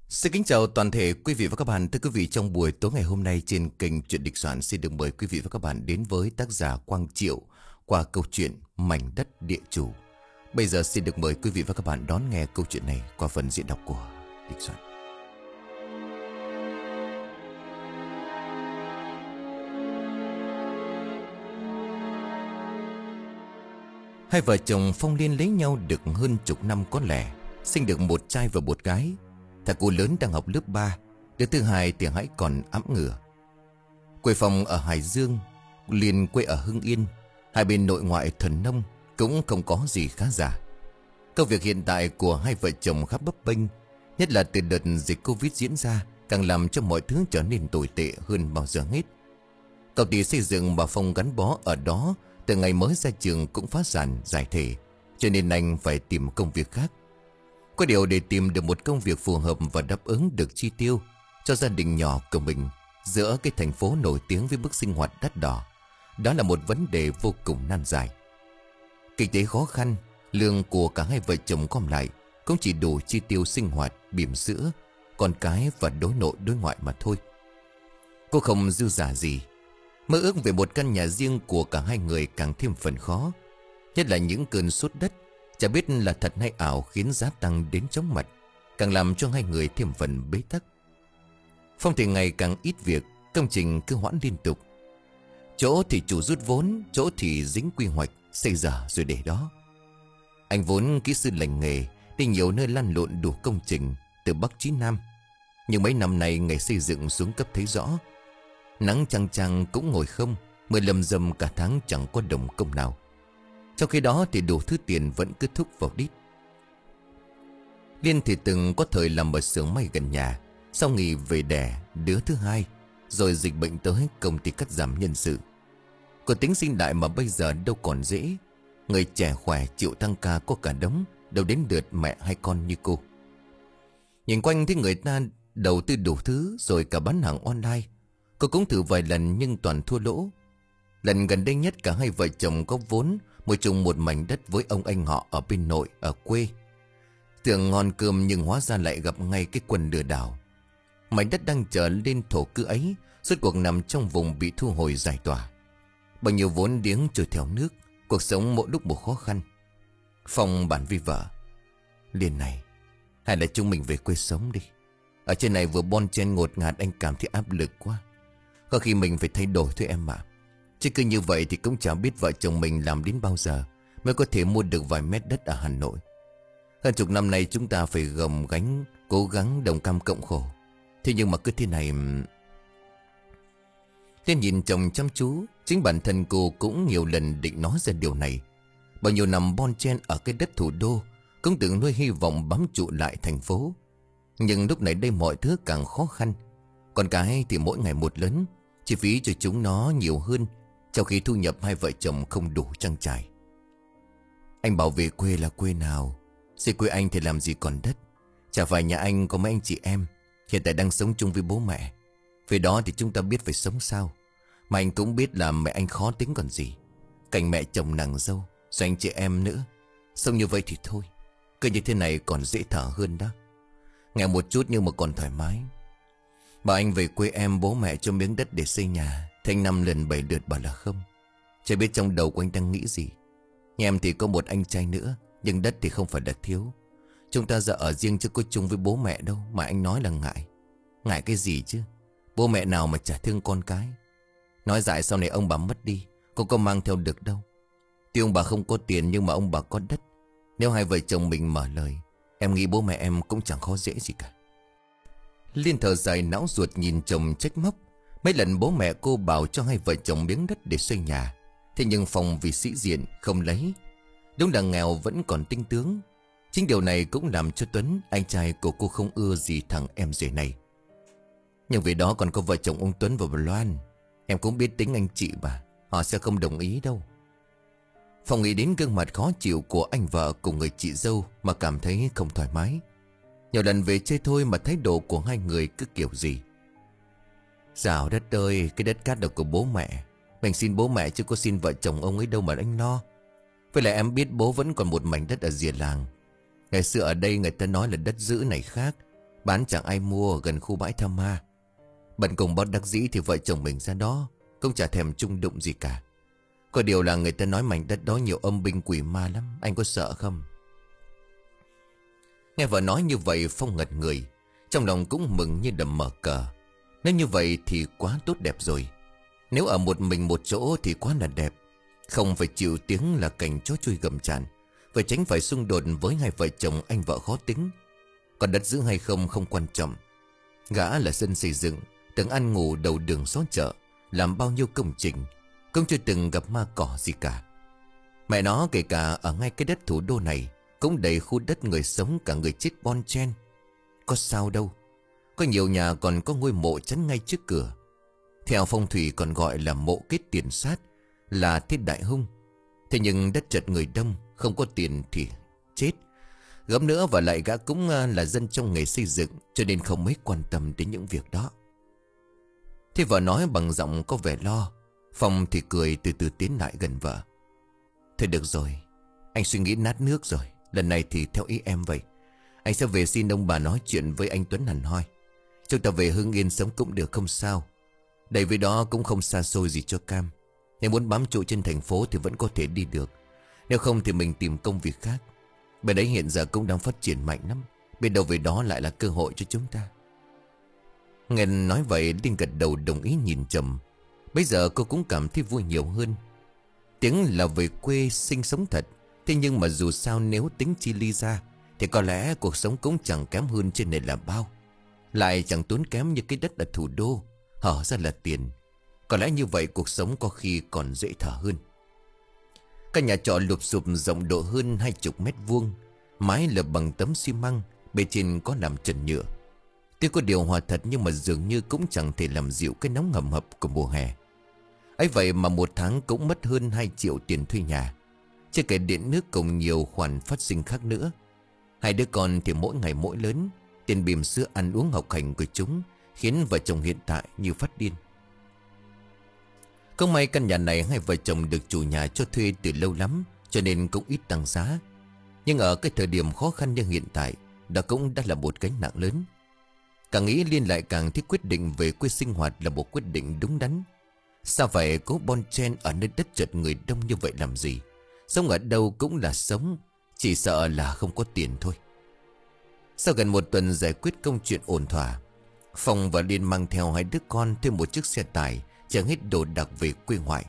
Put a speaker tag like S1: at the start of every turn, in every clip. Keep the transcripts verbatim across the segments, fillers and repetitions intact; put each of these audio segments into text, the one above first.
S1: Xin kính chào toàn thể quý vị và các bạn. Thưa quý vị, trong buổi tối ngày hôm nay trên kênh Chuyện Địch Soạn xin được mời quý vị và các bạn đến với tác giả Quang Triệu qua câu chuyện Mảnh Đất Địa Chủ. Bây giờ xin được mời quý vị và các bạn đón nghe câu chuyện này qua phần diễn đọc của Địch Soạn. Hai vợ chồng Phong Liên lấy nhau được hơn chục năm có lẽ, sinh được một trai và một gái. Thằng cô lớn đang học lớp ba, đứa thứ hai thì hãy còn ẵm ngửa. Quê Phong ở Hải Dương, Liên quê ở Hưng Yên. Hai bên nội ngoại thuần nông, cũng không có gì khá giả. Công việc hiện tại của hai vợ chồng khá bấp bênh, nhất là từ đợt dịch Covid diễn ra, càng làm cho mọi thứ trở nên tồi tệ hơn bao giờ hết. Công ty xây dựng mà Phong gắn bó ở đó từ ngày mới ra trường cũng phá sản giải thể, cho nên anh phải tìm công việc khác. Có điều để tìm được một công việc phù hợp và đáp ứng được chi tiêu cho gia đình nhỏ của mình giữa cái thành phố nổi tiếng với mức sinh hoạt đắt đỏ, đó là một vấn đề vô cùng nan giải. Kinh tế khó khăn, lương của cả hai vợ chồng gom lại cũng chỉ đủ chi tiêu sinh hoạt, bỉm sữa, con cái và đối nội đối ngoại mà thôi. Cô không dư giả gì. Mơ ước về một căn nhà riêng của cả hai người càng thêm phần khó, nhất là những cơn sốt đất chả biết là thật hay ảo khiến giá tăng đến chóng mặt, càng làm cho hai người thêm phần bế tắc. Phong thì ngày càng ít việc, công trình cứ hoãn liên tục. Chỗ thì chủ rút vốn, chỗ thì dính quy hoạch, xây dở rồi để đó. Anh vốn kỹ sư lành nghề, đi nhiều nơi lăn lộn đủ công trình từ Bắc chí Nam. Nhưng mấy năm nay nghề xây dựng xuống cấp thấy rõ. Nắng chang chang cũng ngồi không, mưa lầm rầm cả tháng chẳng có đồng công nào. Trong khi đó thì đủ thứ tiền vẫn cứ thúc vào đít. Liên thì từng có thời làm ở xưởng may gần nhà, sau nghỉ về đẻ đứa thứ hai, rồi dịch bệnh tới công ty cắt giảm nhân sự. Cô tính sinh đại mà bây giờ đâu còn dễ. Người trẻ khỏe chịu tăng ca có cả đống, đâu đến lượt mẹ hay con như cô. Nhìn quanh thấy người ta đầu tư đủ thứ rồi cả bán hàng online. Cô cũng thử vài lần nhưng toàn thua lỗ. Lần gần đây nhất cả hai vợ chồng có vốn mua chung một mảnh đất với ông anh họ ở bên nội, ở quê. Tưởng ngon cơm nhưng hóa ra lại gặp ngay cái quần lừa đảo. Mảnh đất đang trở lên thổ cư ấy suốt cuộc nằm trong vùng bị thu hồi giải tỏa. Bao nhiêu vốn điếng trôi theo nước, cuộc sống mỗi lúc một khó khăn. Phong bản với vợ: Liên này, hay là chúng mình về quê sống đi. Ở trên này vừa bon chen ngột ngạt anh cảm thấy áp lực quá. Có khi mình phải thay đổi thôi em ạ. Chứ cứ như vậy thì cũng chẳng biết vợ chồng mình làm đến bao giờ mới có thể mua được vài mét đất ở Hà Nội. Hơn chục năm nay chúng ta phải gồng gánh, cố gắng đồng cam cộng khổ. Thế nhưng mà cứ thế này... Liên nhìn chồng chăm chú, chính bản thân cô cũng nhiều lần định nói ra điều này. Bao nhiêu năm bon chen ở cái đất thủ đô, cũng từng nuôi hy vọng bám trụ lại thành phố. Nhưng lúc này đây mọi thứ càng khó khăn. Con cái thì mỗi ngày một lớn, chi phí cho chúng nó nhiều hơn, trong khi thu nhập hai vợ chồng không đủ trang trải. Anh bảo về quê là quê nào? Xây quê anh thì làm gì còn đất. Chả phải nhà anh có mấy anh chị em hiện tại đang sống chung với bố mẹ. Về đó thì chúng ta biết phải sống sao. Mà anh cũng biết là mẹ anh khó tính còn gì. Cảnh mẹ chồng nàng dâu, rồi anh chị em nữa. Sống như vậy thì thôi, cứ như thế này còn dễ thở hơn đó. Nghèo một chút nhưng mà còn thoải mái. Bảo anh về quê em bố mẹ cho miếng đất để xây nhà, thì anh năm lần bảy lượt bảo là không. Chả biết trong đầu của anh đang nghĩ gì. Nhà em thì có một anh trai nữa, nhưng đất thì không phải là thiếu. Chúng ta giờ ở riêng chứ có chung với bố mẹ đâu mà anh nói là ngại. Ngại cái gì chứ? Bố mẹ nào mà chả thương con cái. Nói dại sau này ông bà mất đi, cô có mang theo được đâu. Tuy ông bà không có tiền nhưng mà ông bà có đất. Nếu hai vợ chồng mình mở lời, em nghĩ bố mẹ em cũng chẳng khó dễ gì cả. Liên thở dài não ruột nhìn chồng trách móc. Mấy lần bố mẹ cô bảo cho hai vợ chồng miếng đất để xây nhà, thế nhưng Phong vì sĩ diện không lấy. Đúng là nghèo vẫn còn tinh tướng. Chính điều này cũng làm cho Tuấn, anh trai của cô, không ưa gì thằng em rể này. Nhưng vì đó còn có vợ chồng ông Tuấn và bà Loan. Em cũng biết tính anh chị bà, họ sẽ không đồng ý đâu. Phong nghĩ đến gương mặt khó chịu của anh vợ cùng người chị dâu mà cảm thấy không thoải mái. Nhiều lần về chơi thôi mà thái độ của hai người cứ kiểu gì. Dạo đất ơi, cái đất cát là của bố mẹ. Mình xin bố mẹ chứ có xin vợ chồng ông ấy đâu mà anh lo. Với lại em biết bố vẫn còn một mảnh đất ở rìa làng. Ngày xưa ở đây người ta nói là đất giữ này khác. bán chẳng ai mua gần khu bãi Tham Ma. Bận cùng bất đắc dĩ thì vợ chồng mình ra đó, không chả thèm chung đụng gì cả. Có điều là người ta nói mảnh đất đó nhiều âm binh quỷ ma lắm. Anh có sợ không? Nghe vợ nói như vậy Phong ngật người, trong lòng cũng mừng như đầm mở cờ. Nếu như vậy thì quá tốt đẹp rồi. Nếu ở một mình một chỗ thì quá là đẹp. Không phải chịu tiếng là cảnh chó chui gầm tràn, phải tránh phải xung đột với hai vợ chồng anh vợ khó tính. Còn đất giữ hay không không quan trọng. Gã là dân xây dựng, từng ăn ngủ đầu đường xó chợ, làm bao nhiêu công trình, cũng chưa từng gặp ma cỏ gì cả. Mẹ nó kể cả ở ngay cái đất thủ đô này cũng đầy khu đất người sống cả người chết bon chen. Có sao đâu. Có nhiều nhà còn có ngôi mộ chắn ngay trước cửa. Theo phong thủy còn gọi là mộ kết tiền sát, là thiết đại hung. Thế nhưng đất chật người đông, không có tiền thì chết. Gấp nữa và lại gã cũng là dân trong nghề xây dựng, cho nên không mấy quan tâm đến những việc đó. Thế vợ nói bằng giọng có vẻ lo. Phong thì cười từ từ tiến lại gần vợ. Thôi được rồi, anh suy nghĩ nát nước rồi. Lần này thì theo ý em vậy. Anh sẽ về xin ông bà nói chuyện với anh Tuấn hẳn hoi. Chúng ta về Hưng Yên sống cũng được không sao. Đầy với đó cũng không xa xôi gì cho cam. Nếu muốn bám trụ trên thành phố thì vẫn có thể đi được. Nếu không thì mình tìm công việc khác. Bên đấy hiện giờ cũng đang phát triển mạnh lắm. Bên đâu về đó lại là cơ hội cho chúng ta. Nghe nói vậy Linh gật đầu đồng ý nhìn chồng. Bây giờ cô cũng cảm thấy vui nhiều hơn. Tiếng là về quê sinh sống thật. Thế nhưng mà dù sao nếu tính chi ly ra thì có lẽ cuộc sống cũng chẳng kém hơn trên này là bao. Lại chẳng tốn kém như cái đất ở thủ đô. Hở ra là tiền. Có lẽ như vậy cuộc sống có khi còn dễ thở hơn. Căn nhà trọ lụp xụp rộng độ hơn hai chục mét vuông, mái lợp bằng tấm xi măng, bề trên có làm trần nhựa. Tuy có điều hòa thật nhưng mà dường như cũng chẳng thể làm dịu cái nóng hầm hập của mùa hè. Ấy vậy mà một tháng cũng mất hơn hai triệu tiền thuê nhà, chưa kể điện nước cùng nhiều khoản phát sinh khác nữa. Hai đứa con thì mỗi ngày mỗi lớn, tiền bỉm sữa ăn uống học hành của chúng khiến vợ chồng hiện tại như phát điên. Không may căn nhà này hai vợ chồng được chủ nhà cho thuê từ lâu lắm, cho nên cũng ít tăng giá. Nhưng ở cái thời điểm khó khăn như hiện tại, đó cũng đã là một gánh nặng lớn. Càng nghĩ Liên lại càng thấy quyết định về quê sinh hoạt là một quyết định đúng đắn. Sao phải cố bon chen ở nơi đất chật người đông như vậy làm gì? Sống ở đâu cũng là sống, chỉ sợ là không có tiền thôi. Sau gần một tuần giải quyết công chuyện ổn thỏa, Phong và Liên mang theo hai đứa con thêm một chiếc xe tải chở hết đồ đạc về quê ngoại.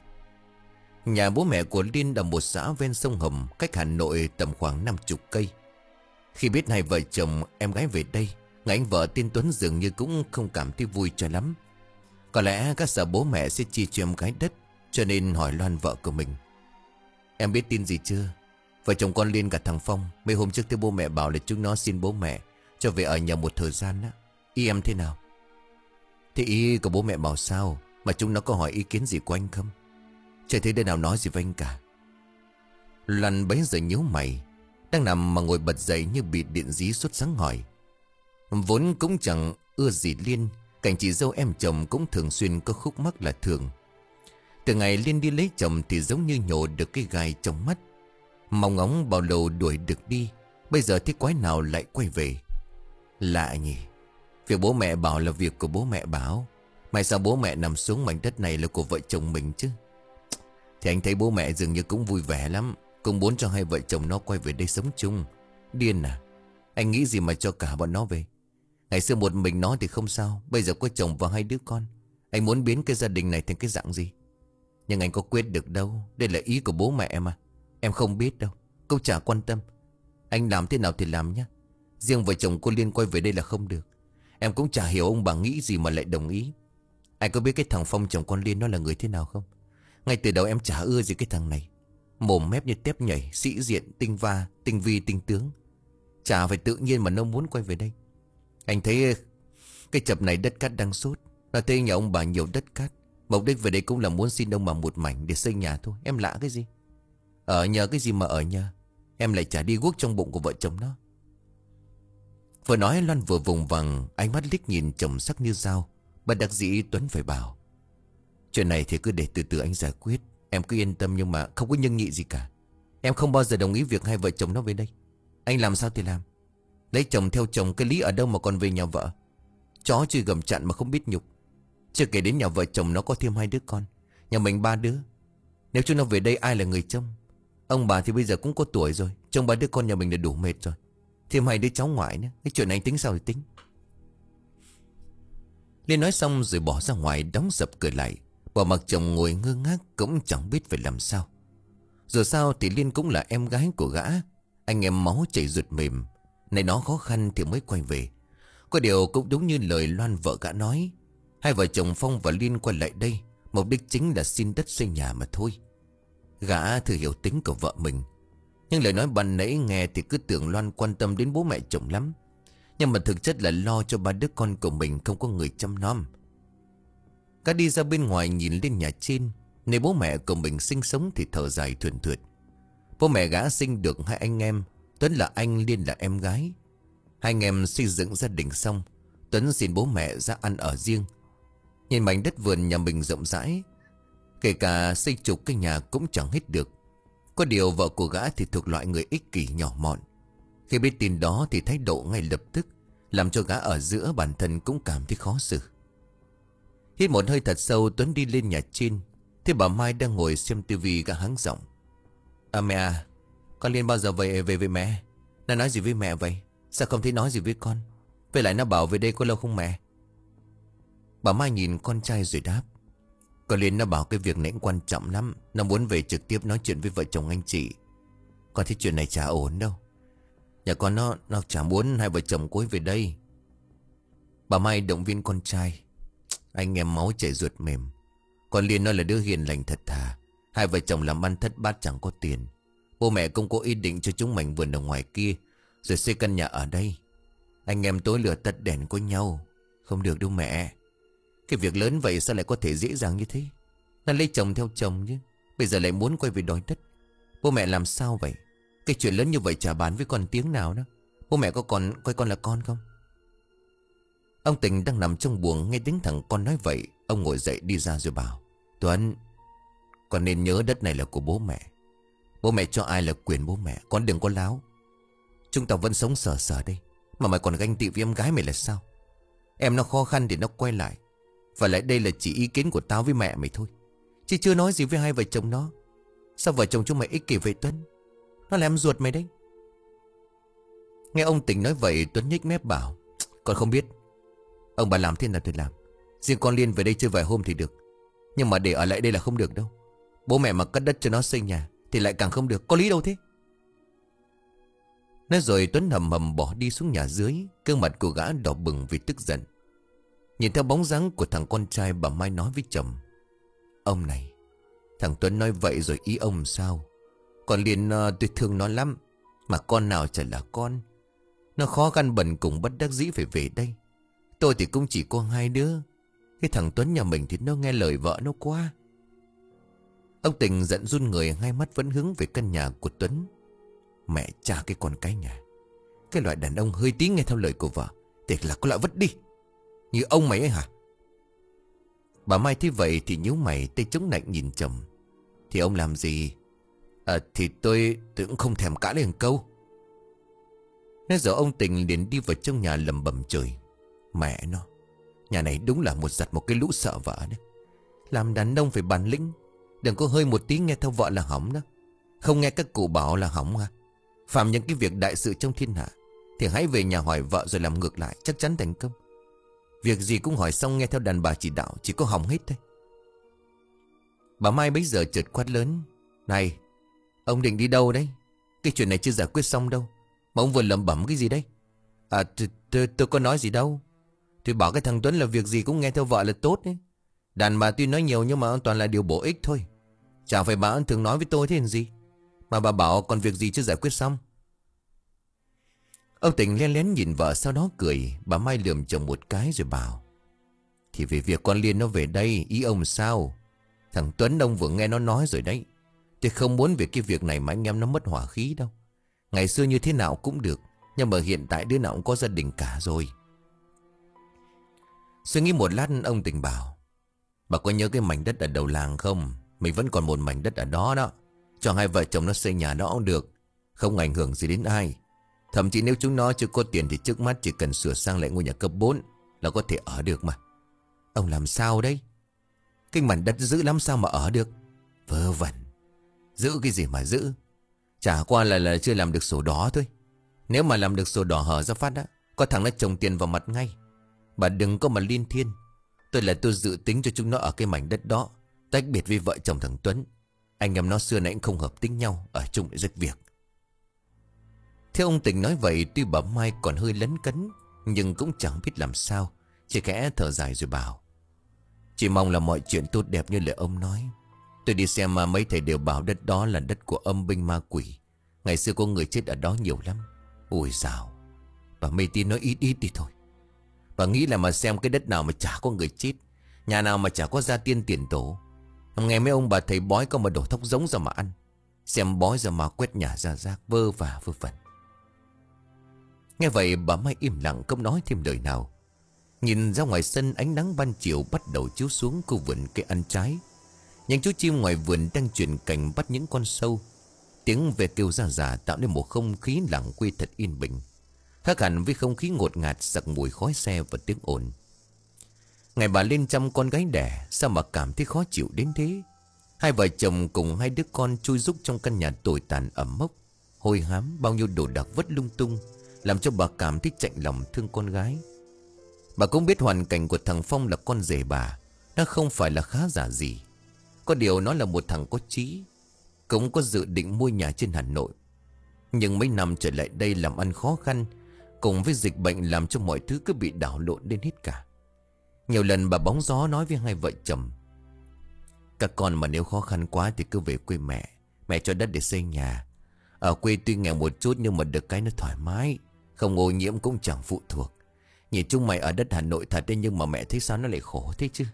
S1: Nhà bố mẹ của Liên ở một xã ven sông Hồng, cách Hà Nội tầm khoảng năm chục cây. Khi biết hai vợ chồng em gái về đây, người anh vợ tên Tuấn dường như cũng không cảm thấy vui cho lắm. Có lẽ các sợ bố mẹ sẽ chia cho em gái đất, cho nên hỏi Loan vợ của mình: Em biết tin gì chưa? Vợ chồng con Liên cả thằng Phong mấy hôm trước thấy bố mẹ bảo là chúng nó xin bố mẹ cho về ở nhà một thời gian á. Ý em thế nào? Thế ý của bố mẹ bảo sao? Mà chúng nó có hỏi ý kiến gì của anh không? Chưa thấy đứa nào nói gì với anh cả. Loan bấy giờ nhíu mày, đang nằm mà ngồi bật dậy như bị điện dí sốt sáng hỏi. Vốn cũng chẳng ưa gì Liên, cảnh chị dâu em chồng cũng thường xuyên có khúc mắc là thường. Từ ngày Liên đi lấy chồng thì giống như nhổ được cái gai trong mắt. Mong ngóng bao lâu đuổi được đi, bây giờ thế quái nào lại quay về. Lạ nhỉ. Việc bố mẹ bảo là việc của bố mẹ bảo, mà sao bố mẹ nằm xuống mảnh đất này là của vợ chồng mình chứ? Thì anh thấy bố mẹ dường như cũng vui vẻ lắm, cũng muốn cho hai vợ chồng nó quay về đây sống chung. Điên à? Anh nghĩ gì mà cho cả bọn nó về? Ngày xưa một mình nó thì không sao, bây giờ có chồng và hai đứa con. Anh muốn biến cái gia đình này thành cái dạng gì? Nhưng anh có quyết được đâu. Đây là ý của bố mẹ em à. Em không biết đâu, cũng chả quan tâm. Anh làm thế nào thì làm nhé. Riêng vợ chồng cô Liên quay về đây là không được. Em cũng chả hiểu ông bà nghĩ gì mà lại đồng ý. Anh có biết cái thằng Phong chồng con Liên nó là người thế nào không? Ngay từ đầu em chả ưa gì cái thằng này. Mồm mép như tép nhảy, sĩ diện, tinh va, tinh vi, tinh tướng. Chả phải tự nhiên mà nó muốn quay về đây. Anh thấy cái chập này đất cát đang sốt. Nó thấy nhà ông bà nhiều đất cát. Mục đích về đây cũng là muốn xin ông bà một mảnh để xây nhà thôi. Em lạ cái gì? Ở nhờ cái gì mà ở nhờ? Em lại chả đi guốc trong bụng của vợ chồng nó. Vừa nói Loan vừa vùng vằng, ánh mắt liếc nhìn chồng sắc như dao. Bất đắc dĩ Tuấn phải bảo: Chuyện này thì cứ để từ từ anh giải quyết. Em cứ yên tâm, nhưng mà không có nhân nhị gì cả. Em không bao giờ đồng ý việc hai vợ chồng nó về đây. Anh làm sao thì làm. Lấy chồng theo chồng cái lý ở đâu mà còn về nhà vợ. Chó chưa gầm chặn mà không biết nhục. Chưa kể đến nhà vợ chồng nó có thêm hai đứa con. Nhà mình ba đứa. Nếu chúng nó về đây ai là người trông? Ông bà thì bây giờ cũng có tuổi rồi. Trông ba đứa con nhà mình là đủ mệt rồi. Thêm hai đứa cháu ngoại nữa. Cái chuyện này tính sao thì tính. Liên nói xong rồi bỏ ra ngoài đóng sập cửa lại. Bỏ mặc chồng ngồi ngơ ngác cũng chẳng biết phải làm sao. Dù sao thì Liên cũng là em gái của gã. Anh em máu chảy ruột mềm. Này nó khó khăn thì mới quay về. Có điều cũng đúng như lời Loan vợ gã nói. Hai vợ chồng Phong và Liên quay lại đây mục đích chính là xin đất xây nhà mà thôi. Gã thử hiểu tính của vợ mình. Nhưng lời nói ban nãy nghe thì cứ tưởng Loan quan tâm đến bố mẹ chồng lắm. Nhưng mà thực chất là lo cho ba đứa con của mình không có người chăm nom. Gã đi ra bên ngoài nhìn lên nhà trên. Nơi bố mẹ của mình sinh sống thì thở dài thườn thượt. Bố mẹ gã sinh được hai anh em. Tuấn là anh, Liên là em gái. Hai anh em xây dựng gia đình xong, Tuấn xin bố mẹ ra ăn ở riêng. Nhìn mảnh đất vườn nhà mình rộng rãi, kể cả xây chục cái nhà cũng chẳng hết được. Có điều vợ của gã thì thuộc loại người ích kỷ nhỏ mọn. Khi biết tin đó thì thái độ ngay lập tức làm cho gã ở giữa bản thân cũng cảm thấy khó xử. Hít một hơi thật sâu, Tuấn đi lên nhà trên. Thế bà Mai đang ngồi xem tivi, gã hắng giọng: À mẹ à, con Liên bao giờ về về với mẹ? Nó nói gì với mẹ vậy? Sao không thấy nói gì với con? Với lại nó bảo về đây có lâu không mẹ? Bà Mai nhìn con trai rồi đáp: Con Liên nó bảo cái việc này quan trọng lắm. Nó muốn về trực tiếp nói chuyện với vợ chồng anh chị. Con thấy chuyện này chả ổn đâu. Nhà con nó nó chả muốn hai vợ chồng cô ấy về đây. Bà Mai động viên con trai: Anh em máu chảy ruột mềm. Con Liên nó là đứa hiền lành thật thà. Hai vợ chồng làm ăn thất bát chẳng có tiền. Bố mẹ cũng có ý định cho chúng mảnh vườn ở ngoài kia rồi xây căn nhà ở đây. Anh em tối lửa tắt đèn của nhau. Không được đâu mẹ. Cái việc lớn vậy sao lại có thể dễ dàng như thế? Nó lấy chồng theo chồng chứ. Bây giờ lại muốn quay về đòi đất. Bố mẹ làm sao vậy? Cái chuyện lớn như vậy chả bàn với con tiếng nào đó. Bố mẹ có còn coi con là con không? Ông Tình đang nằm trong buồng nghe tiếng thằng con nói vậy. Ông ngồi dậy đi ra rồi bảo: Tuấn, con nên nhớ đất này là của bố mẹ. Bố mẹ cho ai là quyền bố mẹ. Con đừng có láo. Chúng ta vẫn sống sờ sờ đây mà mày còn ganh tị với em gái mày là sao? Em nó khó khăn thì nó quay lại. Và lại đây là chỉ ý kiến của tao với mẹ mày thôi, chứ chưa nói gì với hai vợ chồng nó. Sao vợ chồng chúng mày ích kỷ vậy Tuấn? Nó là em ruột mày đấy. Nghe ông Tình nói vậy, Tuấn nhếch mép bảo: Con không biết. Ông bà làm thế nào thì làm. Riêng con Liên về đây chơi vài hôm thì được. Nhưng mà để ở lại đây là không được đâu. Bố mẹ mà cất đất cho nó xây nhà thì lại càng không được. Có lý đâu thế. Nói rồi Tuấn hầm hầm bỏ đi xuống nhà dưới. Gương mặt của gã đỏ bừng vì tức giận. Nhìn theo bóng dáng của thằng con trai, bà Mai nói với chồng: Ông này, thằng Tuấn nói vậy rồi ý ông sao? Còn Liên uh, tôi thương nó lắm. Mà con nào chả là con. Nó khó khăn bần cùng bất đắc dĩ phải về đây. Tôi thì cũng chỉ có hai đứa. Cái thằng Tuấn nhà mình thì nó nghe lời vợ nó quá. Ông Tình giận run người, hai mắt vẫn hướng về căn nhà của Tuấn. Mẹ cha cái con cái nhà. Cái loại đàn ông hơi tí nghe theo lời của vợ thì là có loại vứt đi. Như ông mày ấy hả? Bà Mai thấy vậy thì nhíu mày, tay chống nạnh nhìn chồng. Thì ông làm gì? À thì tôi tôi cũng không thèm cãi lên câu. Nói rồi ông Tình liền đi vào trong nhà lầm bầm chửi: Mẹ nó, nhà này đúng là một giặt một cái lũ sợ vợ đấy. Làm đàn ông phải bản lĩnh. Đừng có hơi một tí nghe theo vợ là hỏng đó. Không nghe các cụ bảo là hỏng à? Phạm những cái việc đại sự trong thiên hạ thì hãy về nhà hỏi vợ rồi làm ngược lại, chắc chắn thành công. Việc gì cũng hỏi xong nghe theo đàn bà chỉ đạo, chỉ có hỏng hết thôi. Bà Mai bấy giờ chợt quát lớn: Này, ông định đi đâu đấy? Cái chuyện này chưa giải quyết xong đâu mà ông vừa lẩm bẩm cái gì đấy? À tôi có nói gì đâu. Tôi bảo cái thằng Tuấn là việc gì cũng nghe theo vợ là tốt đấy. Đàn bà tuy nói nhiều nhưng mà toàn là điều bổ ích thôi. Chẳng phải bà thường nói với tôi thế làm gì. Mà bà bảo còn việc gì chưa giải quyết xong. Ông Tình lén lén nhìn vợ, sau đó cười. Bà Mai lườm chồng một cái rồi bảo: Thì về việc con Liên nó về đây, ý ông sao? Thằng Tuấn ông vừa nghe nó nói rồi đấy. Tôi không muốn về cái việc này mà anh em nó mất hỏa khí đâu. Ngày xưa như thế nào cũng được, nhưng mà hiện tại đứa nào cũng có gia đình cả rồi. Suy nghĩ một lát, ông Tình bảo: Bà có nhớ cái mảnh đất ở đầu làng không? Mình vẫn còn một mảnh đất ở đó đó. Cho hai vợ chồng nó xây nhà đó cũng được, không ảnh hưởng gì đến ai. Thậm chí nếu chúng nó chưa có tiền thì trước mắt chỉ cần sửa sang lại ngôi nhà cấp bốn là có thể ở được mà. Ông làm sao đấy? Cái mảnh đất giữ lắm sao mà ở được? Vớ vẩn. Giữ cái gì mà giữ? Chả qua là là chưa làm được sổ đỏ thôi. Nếu mà làm được sổ đỏ hở ra phát á, có thằng nó trồng tiền vào mặt ngay. Bà đừng có mà liên thiên. Tôi là tôi dự tính cho chúng nó ở cái mảnh đất đó, tách biệt với vợ chồng thằng Tuấn. Anh em nó xưa nay cũng không hợp tính nhau, ở chung lại rất việc. Theo ông Tình nói vậy, tuy bà Mai còn hơi lấn cấn, nhưng cũng chẳng biết làm sao, chỉ khẽ thở dài rồi bảo: Chỉ mong là mọi chuyện tốt đẹp như lời ông nói. Tôi đi xem mà mấy thầy đều bảo đất đó là đất của âm binh ma quỷ. Ngày xưa có người chết ở đó nhiều lắm. Ôi dào, bà mê tín nói ít ít đi thôi. Bà nghĩ là mà xem cái đất nào mà chả có người chết, nhà nào mà chả có gia tiên tiền tổ. Nghe mấy ông bà thầy bói có mà đổ thóc giống ra mà ăn, xem bói ra mà quét nhà ra rác, vơ và vơ vẩn. Nghe vậy bà Mai im lặng không nói thêm lời nào. Nhìn ra ngoài sân, ánh nắng ban chiều bắt đầu chiếu xuống khu vườn cây ăn trái. Những chú chim ngoài vườn đang chuyển cành bắt những con sâu. Tiếng ve kêu ra rả tạo nên một không khí lặng quê thật yên bình, khác hẳn với không khí ngột ngạt sặc mùi khói xe và tiếng ồn. Ngày bà lên chăm con gái đẻ, sao mà cảm thấy khó chịu đến thế? Hai vợ chồng cùng hai đứa con chui rúc trong căn nhà tồi tàn ẩm mốc, hôi hám, bao nhiêu đồ đạc vất lung tung, làm cho bà cảm thấy chạnh lòng thương con gái. Bà cũng biết hoàn cảnh của thằng Phong là con rể bà, nó không phải là khá giả gì. Có điều nó là một thằng có chí, cũng có dự định mua nhà trên Hà Nội. Nhưng mấy năm trở lại đây làm ăn khó khăn, cùng với dịch bệnh làm cho mọi thứ cứ bị đảo lộn lên hết cả. Nhiều lần bà bóng gió nói với hai vợ chồng: Các con mà nếu khó khăn quá thì cứ về quê mẹ, mẹ cho đất để xây nhà. Ở quê tuy nghèo một chút nhưng mà được cái nó thoải mái, không ô nhiễm cũng chẳng phụ thuộc. Nhìn chung mày ở đất Hà Nội thật đấy, nhưng mà mẹ thấy sao nó lại khổ thế chứ.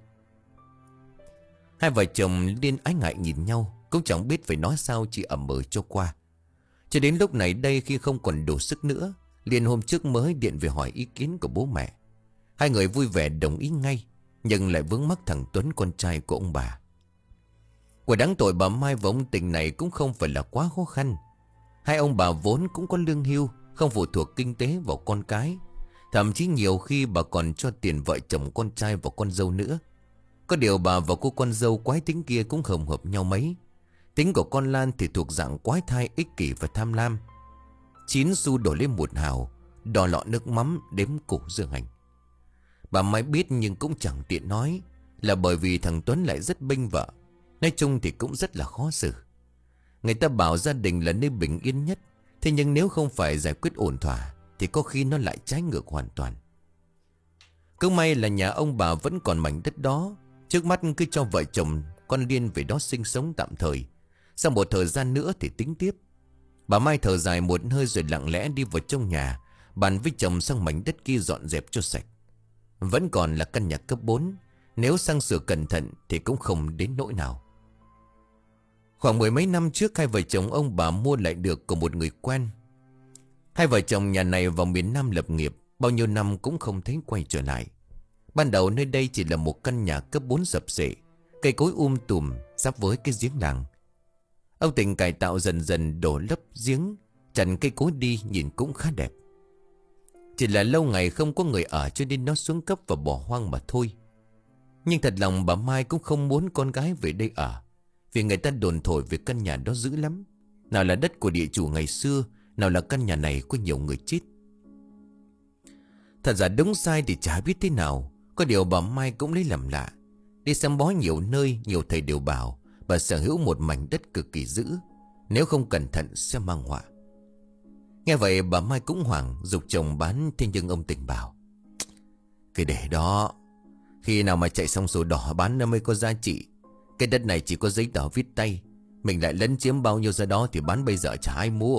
S1: Hai vợ chồng Liên ái ngại nhìn nhau, cũng chẳng biết phải nói sao, chỉ ẩm ừ cho qua. Cho đến lúc này đây, khi không còn đủ sức nữa, Liên hôm trước mới điện về hỏi ý kiến của bố mẹ. Hai người vui vẻ đồng ý ngay, nhưng lại vướng mắc thằng Tuấn, con trai của ông bà. Quả đáng tội bà Mai và ông Tình này cũng không phải là quá khó khăn. Hai ông bà vốn cũng có lương hưu, không phụ thuộc kinh tế vào con cái. Thậm chí nhiều khi bà còn cho tiền vợ chồng con trai và con dâu nữa. Có điều bà và cô con dâu quái tính kia cũng không hợp nhau mấy. Tính của con Lan thì thuộc dạng quái thai, ích kỷ và tham lam. Chín xu đổi lên một hào, đò lọ nước mắm đếm củ dưa hành. Bà Mai biết nhưng cũng chẳng tiện nói, là bởi vì thằng Tuấn lại rất bênh vợ. Nói chung thì cũng rất là khó xử. Người ta bảo gia đình là nơi bình yên nhất, thế nhưng nếu không phải giải quyết ổn thỏa thì có khi nó lại trái ngược hoàn toàn. Cứ may là nhà ông bà vẫn còn mảnh đất đó. Trước mắt cứ cho vợ chồng con Liên về đó sinh sống tạm thời, sau một thời gian nữa thì tính tiếp. Bà Mai thở dài một hơi rồi lặng lẽ đi vào trong nhà, bàn với chồng sang mảnh đất kia dọn dẹp cho sạch. Vẫn còn là căn nhà cấp bốn, nếu sang sửa cẩn thận thì cũng không đến nỗi nào. Khoảng mười mấy năm trước, hai vợ chồng ông bà mua lại được của một người quen. Hai vợ chồng nhà này vào miền Nam lập nghiệp, bao nhiêu năm cũng không thấy quay trở lại. Ban đầu nơi đây chỉ là một căn nhà cấp bốn sập xệ, cây cối um tùm giáp với cái giếng làng. Ông Tình cải tạo dần dần, đổ lấp giếng, chặn cây cối đi, nhìn cũng khá đẹp. Chỉ là lâu ngày không có người ở cho nên nó xuống cấp và bỏ hoang mà thôi. Nhưng thật lòng bà Mai cũng không muốn con gái về đây ở, vì người ta đồn thổi về căn nhà đó dữ lắm. Nào là đất của địa chủ ngày xưa, nào là căn nhà này có nhiều người chết. Thật ra đúng sai thì chả biết thế nào. Có điều bà Mai cũng lấy làm lạ. Đi xem bói nhiều nơi, nhiều thầy đều bảo bà sở hữu một mảnh đất cực kỳ dữ, nếu không cẩn thận sẽ mang họa. Nghe vậy bà Mai cũng hoảng, giục chồng bán. Thế nhưng ông Tình bảo: Cái để đó, khi nào mà chạy xong sổ đỏ bán nó mới có giá trị. Cái đất này chỉ có giấy tờ viết tay, mình lại lấn chiếm bao nhiêu ra đó thì bán bây giờ chả ai mua.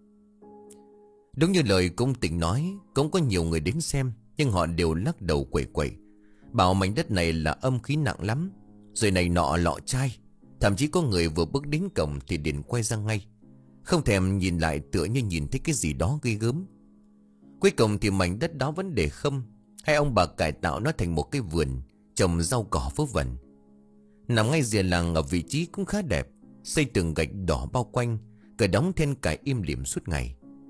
S1: Đúng như lời ông Tình nói, cũng có nhiều người đến xem, nhưng họ đều lắc đầu quẩy quẩy, bảo mảnh đất này là âm khí nặng lắm, rồi này nọ lọ chai. Thậm chí có người vừa bước đến cổng thì liền quay ra ngay, không thèm nhìn lại, tựa như nhìn thấy cái gì đó ghê gớm. Cuối cùng thì mảnh đất đó vẫn để không. Hai ông bà cải tạo nó thành một cái vườn trồng rau cỏ phớ vẩn. Nằm ngay rìa làng, ở vị trí cũng khá đẹp, xây tường gạch đỏ bao quanh, cửa đóng then cài im lìm suốt ngày.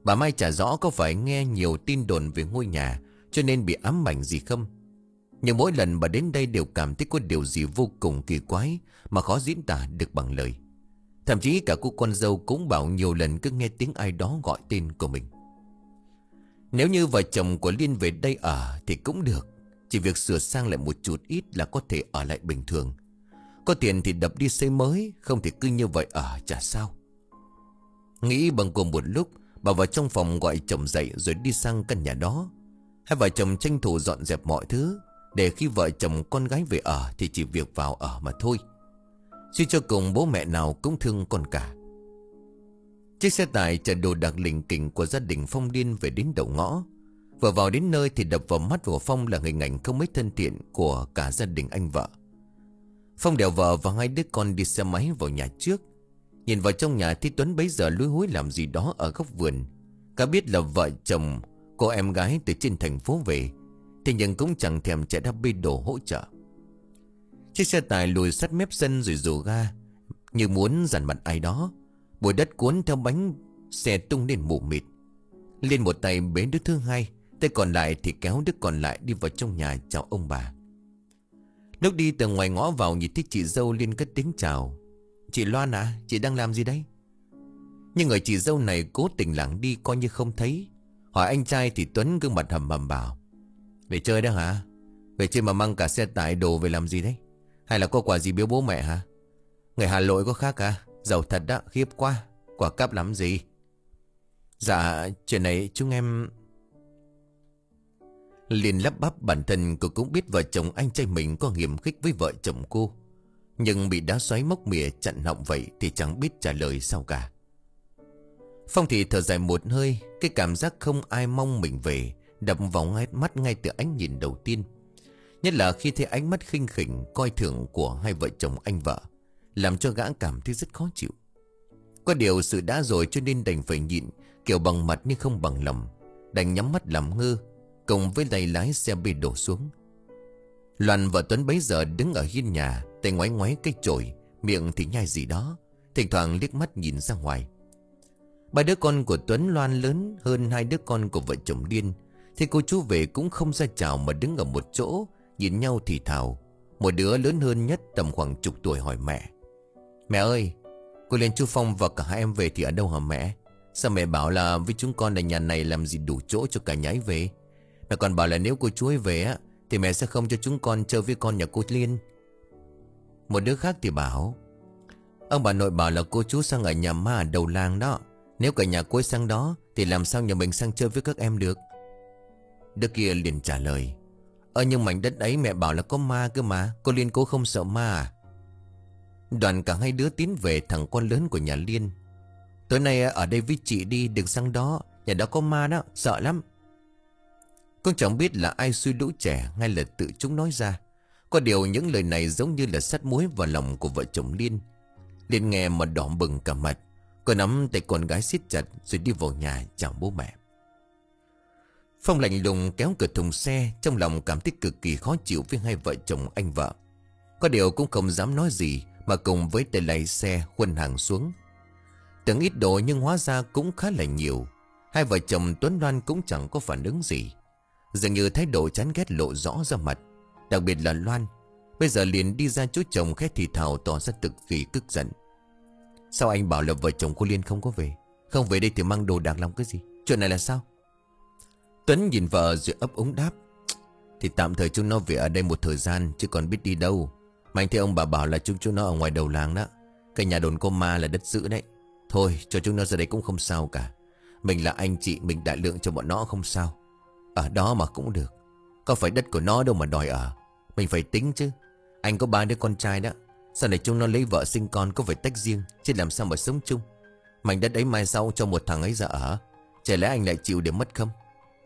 S1: Bà Mai chả rõ có phải nghe nhiều tin đồn về ngôi nhà cho nên bị ám ảnh gì không. Nhưng mỗi lần bà đến đây đều cảm thấy có điều gì vô cùng kỳ quái mà khó diễn tả được bằng lời. Thậm chí cả cô con dâu cũng bảo nhiều lần cứ nghe tiếng ai đó gọi tên của mình. Nếu như vợ chồng của Liên về đây ở thì cũng được. Chỉ việc sửa sang lại một chút ít là có thể ở lại bình thường. Có tiền thì đập đi xây mới, không thì cứ như vậy ở chả sao. Nghĩ bằng cùng một lúc, bà vào trong phòng gọi chồng dậy rồi đi sang căn nhà đó. Hai vợ chồng tranh thủ dọn dẹp mọi thứ, để khi vợ chồng con gái về ở thì chỉ việc vào ở mà thôi. Suy cho cùng bố mẹ nào cũng thương con cả. Chiếc xe tải chở đồ đạc lỉnh kỉnh của gia đình Phong Liên về đến đầu ngõ. Vừa vào đến nơi thì đập vào mắt của Phong là hình ảnh không mấy thân thiện của cả gia đình anh vợ. Phong đèo vợ và hai đứa con đi xe máy vào nhà trước. Nhìn vào trong nhà thì Tuấn bấy giờ lúi húi làm gì đó ở góc vườn. Cả biết là vợ chồng cô em gái từ trên thành phố về, thế nhưng cũng chẳng thèm chạy ra bê đồ hỗ trợ. Chiếc xe tải lùi sát mép sân rồi rồ ga như muốn dằn mặt ai đó. Bụi đất cuốn theo bánh xe tung lên mù mịt. Liên một tay bế đứa thứ hai, tay còn lại thì kéo đứa còn lại đi vào trong nhà chào ông bà. Lúc đi từ ngoài ngõ vào nhìn thấy chị dâu, Liên cất tiếng chào. Chị Loan à, chị đang làm gì đấy? Nhưng người chị dâu này cố tình lảng đi coi như không thấy. Hỏi anh trai thì Tuấn gương mặt hầm hầm bảo: về chơi đó hả? Về chơi mà mang cả xe tải đồ về làm gì đấy? Hay là có quà gì biếu bố mẹ hả? Người Hà Nội có khác à? Giàu thật đó, khiếp quá. Quả cáp lắm gì? Dạ, chuyện này chúng em... Liên lắp bắp, bản thân cô cũng biết vợ chồng anh trai mình có hiềm khích với vợ chồng cô. Nhưng bị đá xoáy móc mỉa chặn họng vậy thì chẳng biết trả lời sao cả. Phong thì thở dài một hơi. Cái cảm giác không ai mong mình về đập vào ngay mắt ngay từ ánh nhìn đầu tiên. Nhất là khi thấy ánh mắt khinh khỉnh coi thường của hai vợ chồng anh vợ, làm cho gã cảm thấy rất khó chịu. Có điều sự đã rồi cho nên đành phải nhịn, kiểu bằng mặt nhưng không bằng lòng. Đành nhắm mắt làm ngơ, cùng với tay lái xe bị đổ xuống. Loan và Tuấn bấy giờ đứng ở hiên nhà, tay ngoáy ngoáy cái chổi, miệng thì nhai gì đó, thỉnh thoảng liếc mắt nhìn ra ngoài. Ba đứa con của Tuấn Loan lớn hơn hai đứa con của vợ chồng Liên. Thì cô chú về cũng không ra chào mà đứng ở một chỗ, nhìn nhau thì thào. Một đứa lớn hơn nhất tầm khoảng chục tuổi hỏi mẹ: mẹ ơi, cô Liên, chú Phong và cả hai em về thì ở đâu hả mẹ? Sao mẹ bảo là với chúng con ở nhà này làm gì đủ chỗ cho cả nhà ấy về? Mẹ còn bảo là nếu cô chú ấy về á thì mẹ sẽ không cho chúng con chơi với con nhà cô Liên. Một đứa khác thì bảo: ông bà nội bảo là cô chú sang ở nhà ma ở đầu làng đó. Nếu cả nhà cô ấy sang đó thì làm sao nhà mình sang chơi với các em được? Đứa kia liền trả lời: Ơ nhưng mảnh đất ấy mẹ bảo là có ma cơ mà, cô Liên cô không sợ ma à? Đoàn cả hai đứa tiến về thằng con lớn của nhà Liên: tối nay ở đây với chị đi, đừng sang đó, nhà đó có ma đó, sợ lắm. Con chẳng biết là ai xui lũ trẻ hay là tự chúng nói ra. Có điều những lời này giống như là sắt muối vào lòng của vợ chồng Liên. Liên nghe mà đỏ bừng cả mặt. Cô nắm tay con gái siết chặt rồi đi vào nhà chào bố mẹ. Phong lạnh lùng kéo cửa thùng xe, trong lòng cảm thấy cực kỳ khó chịu với hai vợ chồng anh vợ. Có điều cũng không dám nói gì mà cùng với tay lái xe khuân hàng xuống. Tưởng ít đồ nhưng hóa ra cũng khá là nhiều. Hai vợ chồng Tuấn Loan cũng chẳng có phản ứng gì, dường như thái độ chán ghét lộ rõ ra mặt. Đặc biệt là Loan, bây giờ liền đi ra chỗ chồng khét thì thào tỏ ra cực kỳ tức giận. Sao anh bảo là vợ chồng cô Liên không có về? Không về đây thì mang đồ đạc làm cái gì? Chuyện này là sao? Tuấn nhìn vợ rồi ấp úng đáp: thì tạm thời chúng nó về ở đây một thời gian, chứ còn biết đi đâu. Mà anh thấy ông bà bảo là chúng chúng nó ở ngoài đầu làng đó. Cái nhà đồn cô ma là đất giữ đấy. Thôi cho chúng nó ra đây cũng không sao cả. Mình là anh chị, mình đại lượng cho bọn nó không sao. Ở đó mà cũng được. Có phải đất của nó đâu mà đòi ở. Mình phải tính chứ. Anh có ba đứa con trai đó. Sau này chúng nó lấy vợ sinh con có phải tách riêng, chứ làm sao mà sống chung. Mảnh đất ấy mai sau cho một thằng ấy ra ở, chả lẽ anh lại chịu để mất không?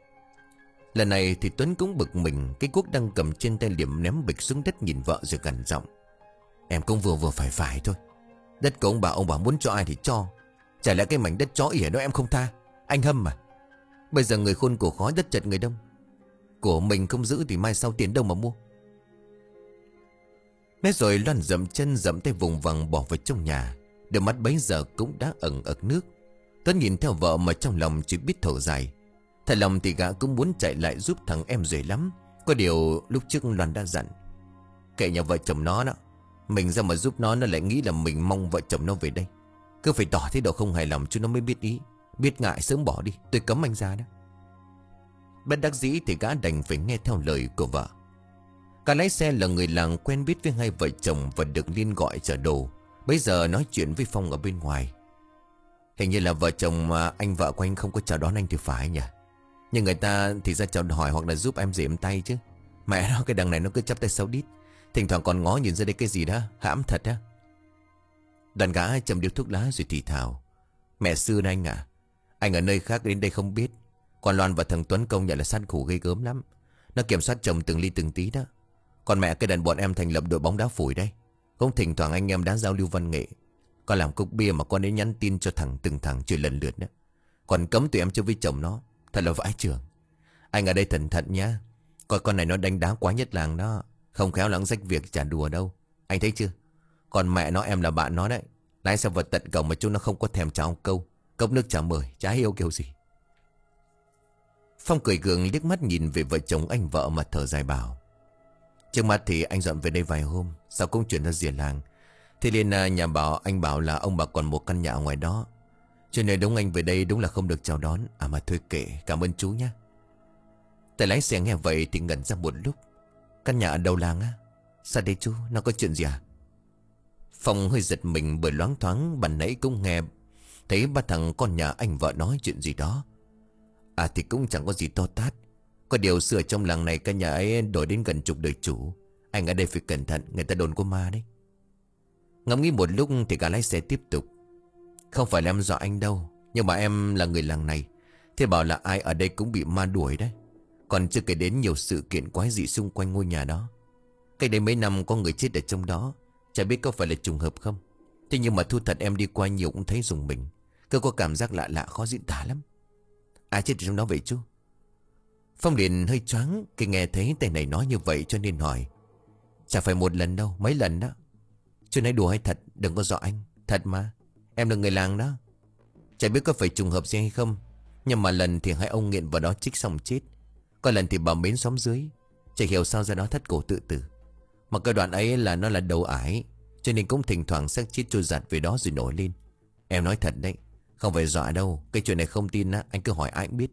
S1: Lần này thì Tuấn cũng bực mình. Cái cuốc đang cầm trên tay liệm ném bịch xuống đất, nhìn vợ rồi gằn giọng: em cũng vừa vừa phải phải thôi. Đất của ông bà, ông bà muốn cho ai thì cho. Chả lẽ cái mảnh đất chó ỉa đó em không tha? Anh Hâm mà, bây giờ người khôn cổ khó, đất chật người đông. Của mình không giữ thì mai sau tiền đâu mà mua. Nói rồi Loan dậm chân dậm tay vùng vằng bỏ vào trong nhà. Đôi mắt bấy giờ cũng đã ẩn ực nước. Tuấn nhìn theo vợ mà trong lòng chỉ biết thở dài. Thật lòng thì gã cũng muốn chạy lại giúp thằng em rể lắm. Có điều lúc trước Loan đã dặn, kệ nhà vợ chồng nó đó, mình ra mà giúp nó, nó lại nghĩ là mình mong vợ chồng nó về đây. Cứ phải tỏ thái độ không hài lòng chứ nó mới biết ý. Biết ngại sớm bỏ đi, tôi cấm anh ra đó. Bất đắc dĩ thì gã đành phải nghe theo lời của vợ. Cả lái xe là người làng quen biết với hai vợ chồng và được Liên gọi chở đồ. Bây giờ nói chuyện với Phong ở bên ngoài. Hình như là vợ chồng mà anh vợ của anh không có chào đón anh thì phải nhỉ. Nhưng người ta thì ra chào hỏi hoặc là giúp em dì em tay chứ. Mẹ nó cái đằng này nó cứ chắp tay sau đít, thỉnh thoảng còn ngó nhìn ra đây cái gì đó, hãm thật á. Đoàn gã châm điếu thuốc lá rồi thì thào. Mẹ xưa anh à, anh ở nơi khác đến đây không biết, còn Loan và thằng Tuấn công nhận là sát khổ ghê gớm lắm. Nó kiểm soát chồng từng ly từng tí đó. Còn mẹ cái đàn bọn em thành lập đội bóng đá phủi đây. Không thỉnh thoảng anh em đá giao lưu văn nghệ. Con làm cốc bia mà con ấy nhắn tin cho thằng từng thằng chơi lần lượt nữa. Còn cấm tụi em chơi với chồng nó. Thật là vãi chưởng. Anh ở đây cẩn thận nhá. Coi con này nó đánh đá quá nhất làng đó. Không khéo lắng rách việc chả đùa đâu. Anh thấy chưa? Còn mẹ nó em là bạn nó đấy. Lái xe vật tận cổng mà chúng nó không có thèm chào câu. Cốc nước chả mời, chả yêu kiểu gì. Phong cười gượng liếc mắt nhìn về vợ chồng anh vợ mà thở dài bảo. Trước mắt thì anh dọn về đây vài hôm, sao cũng chuyển ra rìa làng. Thế nên nhà bảo anh bảo là ông bà còn một căn nhà ở ngoài đó. Cho nên đúng anh về đây đúng là không được chào đón. À mà thôi kệ, cảm ơn chú nhé. Tài lái xe nghe vậy thì ngẩn ra một lúc. Căn nhà ở đầu làng á? Sao đây chú, nó có chuyện gì à? Phong hơi giật mình bởi loáng thoáng ban nãy cũng nghe thấy ba thằng con nhà anh vợ nói chuyện gì đó. À thì cũng chẳng có gì to tát. Có điều xưa trong làng này căn nhà ấy đổi đến gần chục đời chủ. Anh ở đây phải cẩn thận, người ta đồn có ma đấy. Ngẫm nghĩ một lúc thì cả lái xe tiếp tục. Không phải là em dọa anh đâu, nhưng mà em là người làng này. Thế bảo là ai ở đây cũng bị ma đuổi đấy. Còn chưa kể đến nhiều sự kiện quái dị xung quanh ngôi nhà đó. Cách đây mấy năm có người chết ở trong đó. Chả biết có phải là trùng hợp không. Thế nhưng mà thu thật em đi qua nhiều cũng thấy rùng mình. Cứ có cảm giác lạ lạ khó diễn tả lắm. Ai chết ở trong đó vậy chú? Phong liền hơi choáng khi nghe thấy tay này nói như vậy cho nên hỏi. Chả phải một lần đâu, mấy lần đó. Chú nói đùa hay thật, đừng có dọa anh. Thật mà, em là người làng đó. Chả biết có phải trùng hợp gì hay không. Nhưng mà lần thì hai ông nghiện vào đó chích xong chết. Có lần thì bà mến xóm dưới. Chả hiểu sao ra đó thất cổ tự tử. Mà cái đoạn ấy là nó là đầu ải, cho nên cũng thỉnh thoảng xác chết trôi giặt về đó rồi nổi lên. Em nói thật đấy, không phải dọa đâu. Cái chuyện này không tin á, anh cứ hỏi ai cũng biết.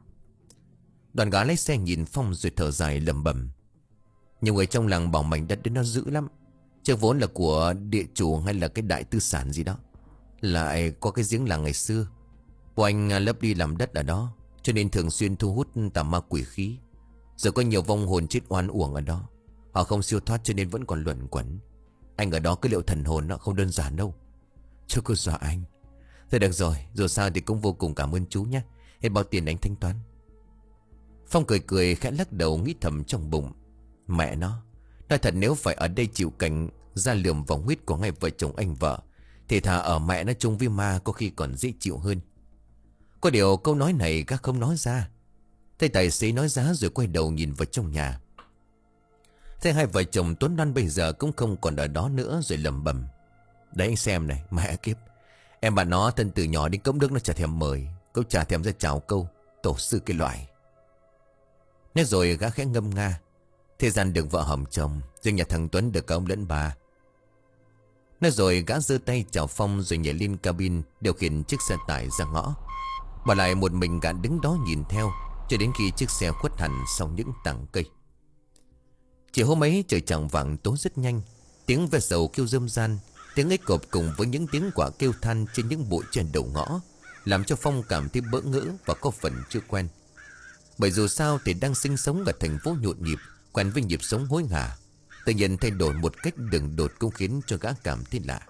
S1: Đoàn gã lấy xe nhìn Phong rồi thở dài lẩm bẩm. Nhiều người trong làng bảo mảnh đất đến nó dữ lắm. Chứ vốn là của địa chủ hay là cái đại tư sản gì đó. Lại có cái giếng làng ngày xưa của anh lấp đi làm đất ở đó, cho nên thường xuyên thu hút tà ma quỷ khí. Giờ có nhiều vong hồn chết oan uổng ở đó. Họ không siêu thoát cho nên vẫn còn luẩn quẩn. Anh ở đó cứ liệu thần hồn nó không đơn giản đâu. Chú cứ dọa anh. Thôi được rồi, dù sao thì cũng vô cùng cảm ơn chú nhé. Hết bao tiền anh thanh toán. Phong cười cười khẽ lắc đầu nghĩ thầm trong bụng. Mẹ nó, nói thật nếu phải ở đây chịu cảnh ra lườm vòng huyết của ngay vợ chồng anh vợ, thì thà ở mẹ nó chung với ma có khi còn dễ chịu hơn. Có điều câu nói này các không nói ra. Thấy tài xế nói giá rồi quay đầu nhìn vào trong nhà. Thấy hai vợ chồng Tuấn Loan bây giờ cũng không còn ở đó nữa rồi lẩm bẩm. Đấy anh xem này, mẹ kiếp. Em bà nó thân từ nhỏ đến cốc nước nó chả thèm mời, cũng chả thèm ra chào câu. Tổ sư cái loại. Nói rồi gã khẽ ngâm nga. Thế gian được vợ hỏng chồng, riêng nhà thằng Tuấn được cả ông lẫn bà. Nói rồi gã giơ tay chào Phong rồi nhảy lên cabin điều khiển chiếc xe tải ra ngõ. Bỏ lại một mình gã đứng đó nhìn theo cho đến khi chiếc xe khuất hẳn sau những tảng cây. Chỉ hôm ấy trời chạng vạng tối rất nhanh. Tiếng ve sầu kêu râm ran, tiếng ếch cọp cùng với những tiếng quả kêu than trên những bụi trên đầu ngõ làm cho Phong cảm thấy bỡ ngỡ và có phần chưa quen. Bởi dù sao thì đang sinh sống ở thành phố nhộn nhịp, quen với nhịp sống hối hả, tự nhiên thay đổi một cách đường đột cũng khiến cho gã cảm thấy lạ.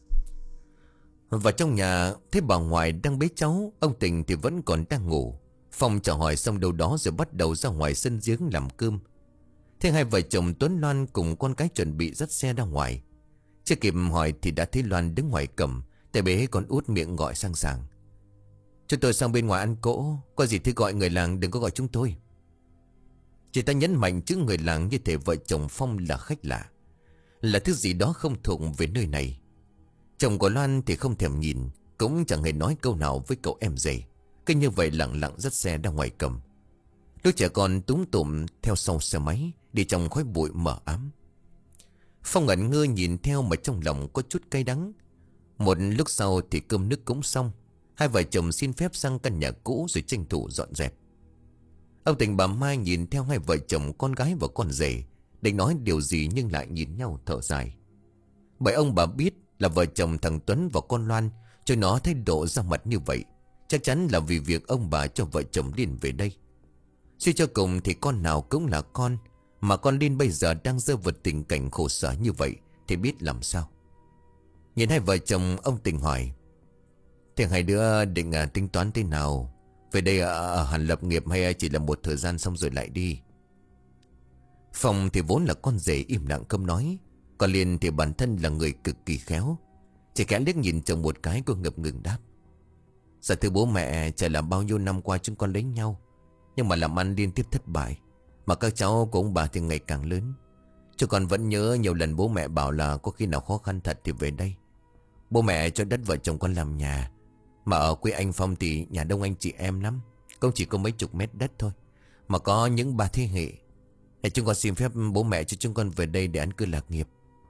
S1: Và trong nhà thấy bà ngoài đang bế cháu, ông Tình thì vẫn còn đang ngủ. Phong chào hỏi xong đâu đó rồi bắt đầu ra ngoài sân giếng làm cơm. Thế hai vợ chồng Tuấn Loan cùng con cái chuẩn bị dắt xe ra ngoài. Chưa kịp hỏi thì đã thấy Loan đứng ngoài cầm, tay bế còn út miệng gọi sang sảng. Chúng tôi sang bên ngoài ăn cỗ, có gì thì gọi người làng, đừng có gọi chúng tôi. Chị ta nhấn mạnh chữ người làng như thể vợ chồng Phong là khách lạ, là thứ gì đó không thuộc về nơi này. Chồng của Loan thì không thèm nhìn, cũng chẳng hề nói câu nào với cậu em rể. Cứ như vậy lặng lặng dắt xe ra ngoài cầm. Đứa trẻ con túm tụm theo sau xe máy, đi trong khói bụi mờ ám. Phong ngẩn ngơ nhìn theo mà trong lòng có chút cay đắng. Một lúc sau thì cơm nước cũng xong. Hai vợ chồng xin phép sang căn nhà cũ rồi tranh thủ dọn dẹp. Ông Tình bà Mai nhìn theo hai vợ chồng con gái và con rể, định nói điều gì nhưng lại nhìn nhau thở dài. Bởi ông bà biết là vợ chồng thằng Tuấn và con Loan cho nó thái độ ra mặt như vậy, chắc chắn là vì việc ông bà cho vợ chồng Liên về đây. Suy cho cùng thì con nào cũng là con, mà con Liên bây giờ đang rơi vào tình cảnh khổ sở như vậy thì biết làm sao. Nhìn hai vợ chồng, ông Tình hỏi: "Thế hai đứa định à, tính toán thế nào? Về đây ở, ở hẳn lập nghiệp hay chỉ là một thời gian xong rồi lại đi?" Phong thì vốn là con rể im lặng không nói, còn Liên thì bản thân là người cực kỳ khéo. Chỉ khẽ liếc nhìn chồng một cái, cô ngập ngừng đáp: "Dạ thưa bố mẹ, chả là bao nhiêu năm qua chúng con lấy nhau, nhưng mà làm ăn liên tiếp thất bại, mà các cháu của ông bà thì ngày càng lớn. Chứ con vẫn nhớ nhiều lần bố mẹ bảo là có khi nào khó khăn thật thì về đây. Bố mẹ cho đất vợ chồng con làm nhà, mà ở quê anh Phong thì nhà đông anh chị em lắm, cũng chỉ có mấy chục mét đất thôi, mà có những ba thế hệ. Để chúng con xin phép bố mẹ cho chúng con về đây để an cư lạc nghiệp."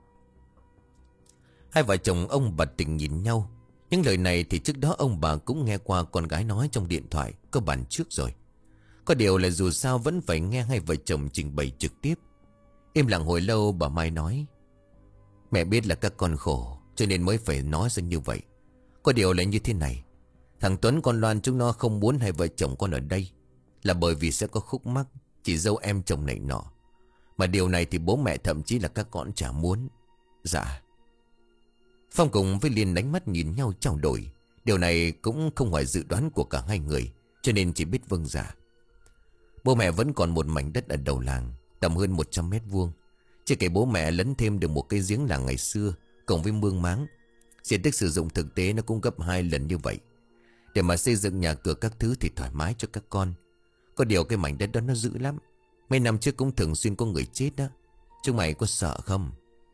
S1: Hai vợ chồng ông bà Tình nhìn nhau. Những lời này thì trước đó ông bà cũng nghe qua con gái nói trong điện thoại có bàn trước rồi. Có điều là dù sao vẫn phải nghe hai vợ chồng trình bày trực tiếp. Im lặng hồi lâu bà Mai nói: "Mẹ biết là các con khổ cho nên mới phải nói ra như vậy. Có điều là như thế này, thằng Tuấn con Loan chúng nó không muốn hai vợ chồng con ở đây là bởi vì sẽ có khúc mắc chị dâu em chồng này nọ. Mà điều này thì bố mẹ thậm chí là các con chả muốn." "Dạ." Phong cùng với Liên đánh mắt nhìn nhau trao đổi. Điều này cũng không ngoài dự đoán của cả hai người, cho nên chỉ biết vâng dạ. Bố mẹ vẫn còn một mảnh đất ở đầu làng, tầm hơn một trăm mét vuông. Chỉ kể bố mẹ lấn thêm được một cái giếng làng ngày xưa cộng với mương máng. Diện tích sử dụng thực tế nó cũng gấp hai lần như vậy. Để mà xây dựng nhà cửa các thứ thì thoải mái cho các con. Có điều cái mảnh đất đó nó dữ lắm. Mấy năm trước cũng thường xuyên có người chết đó. Chúng mày có sợ không?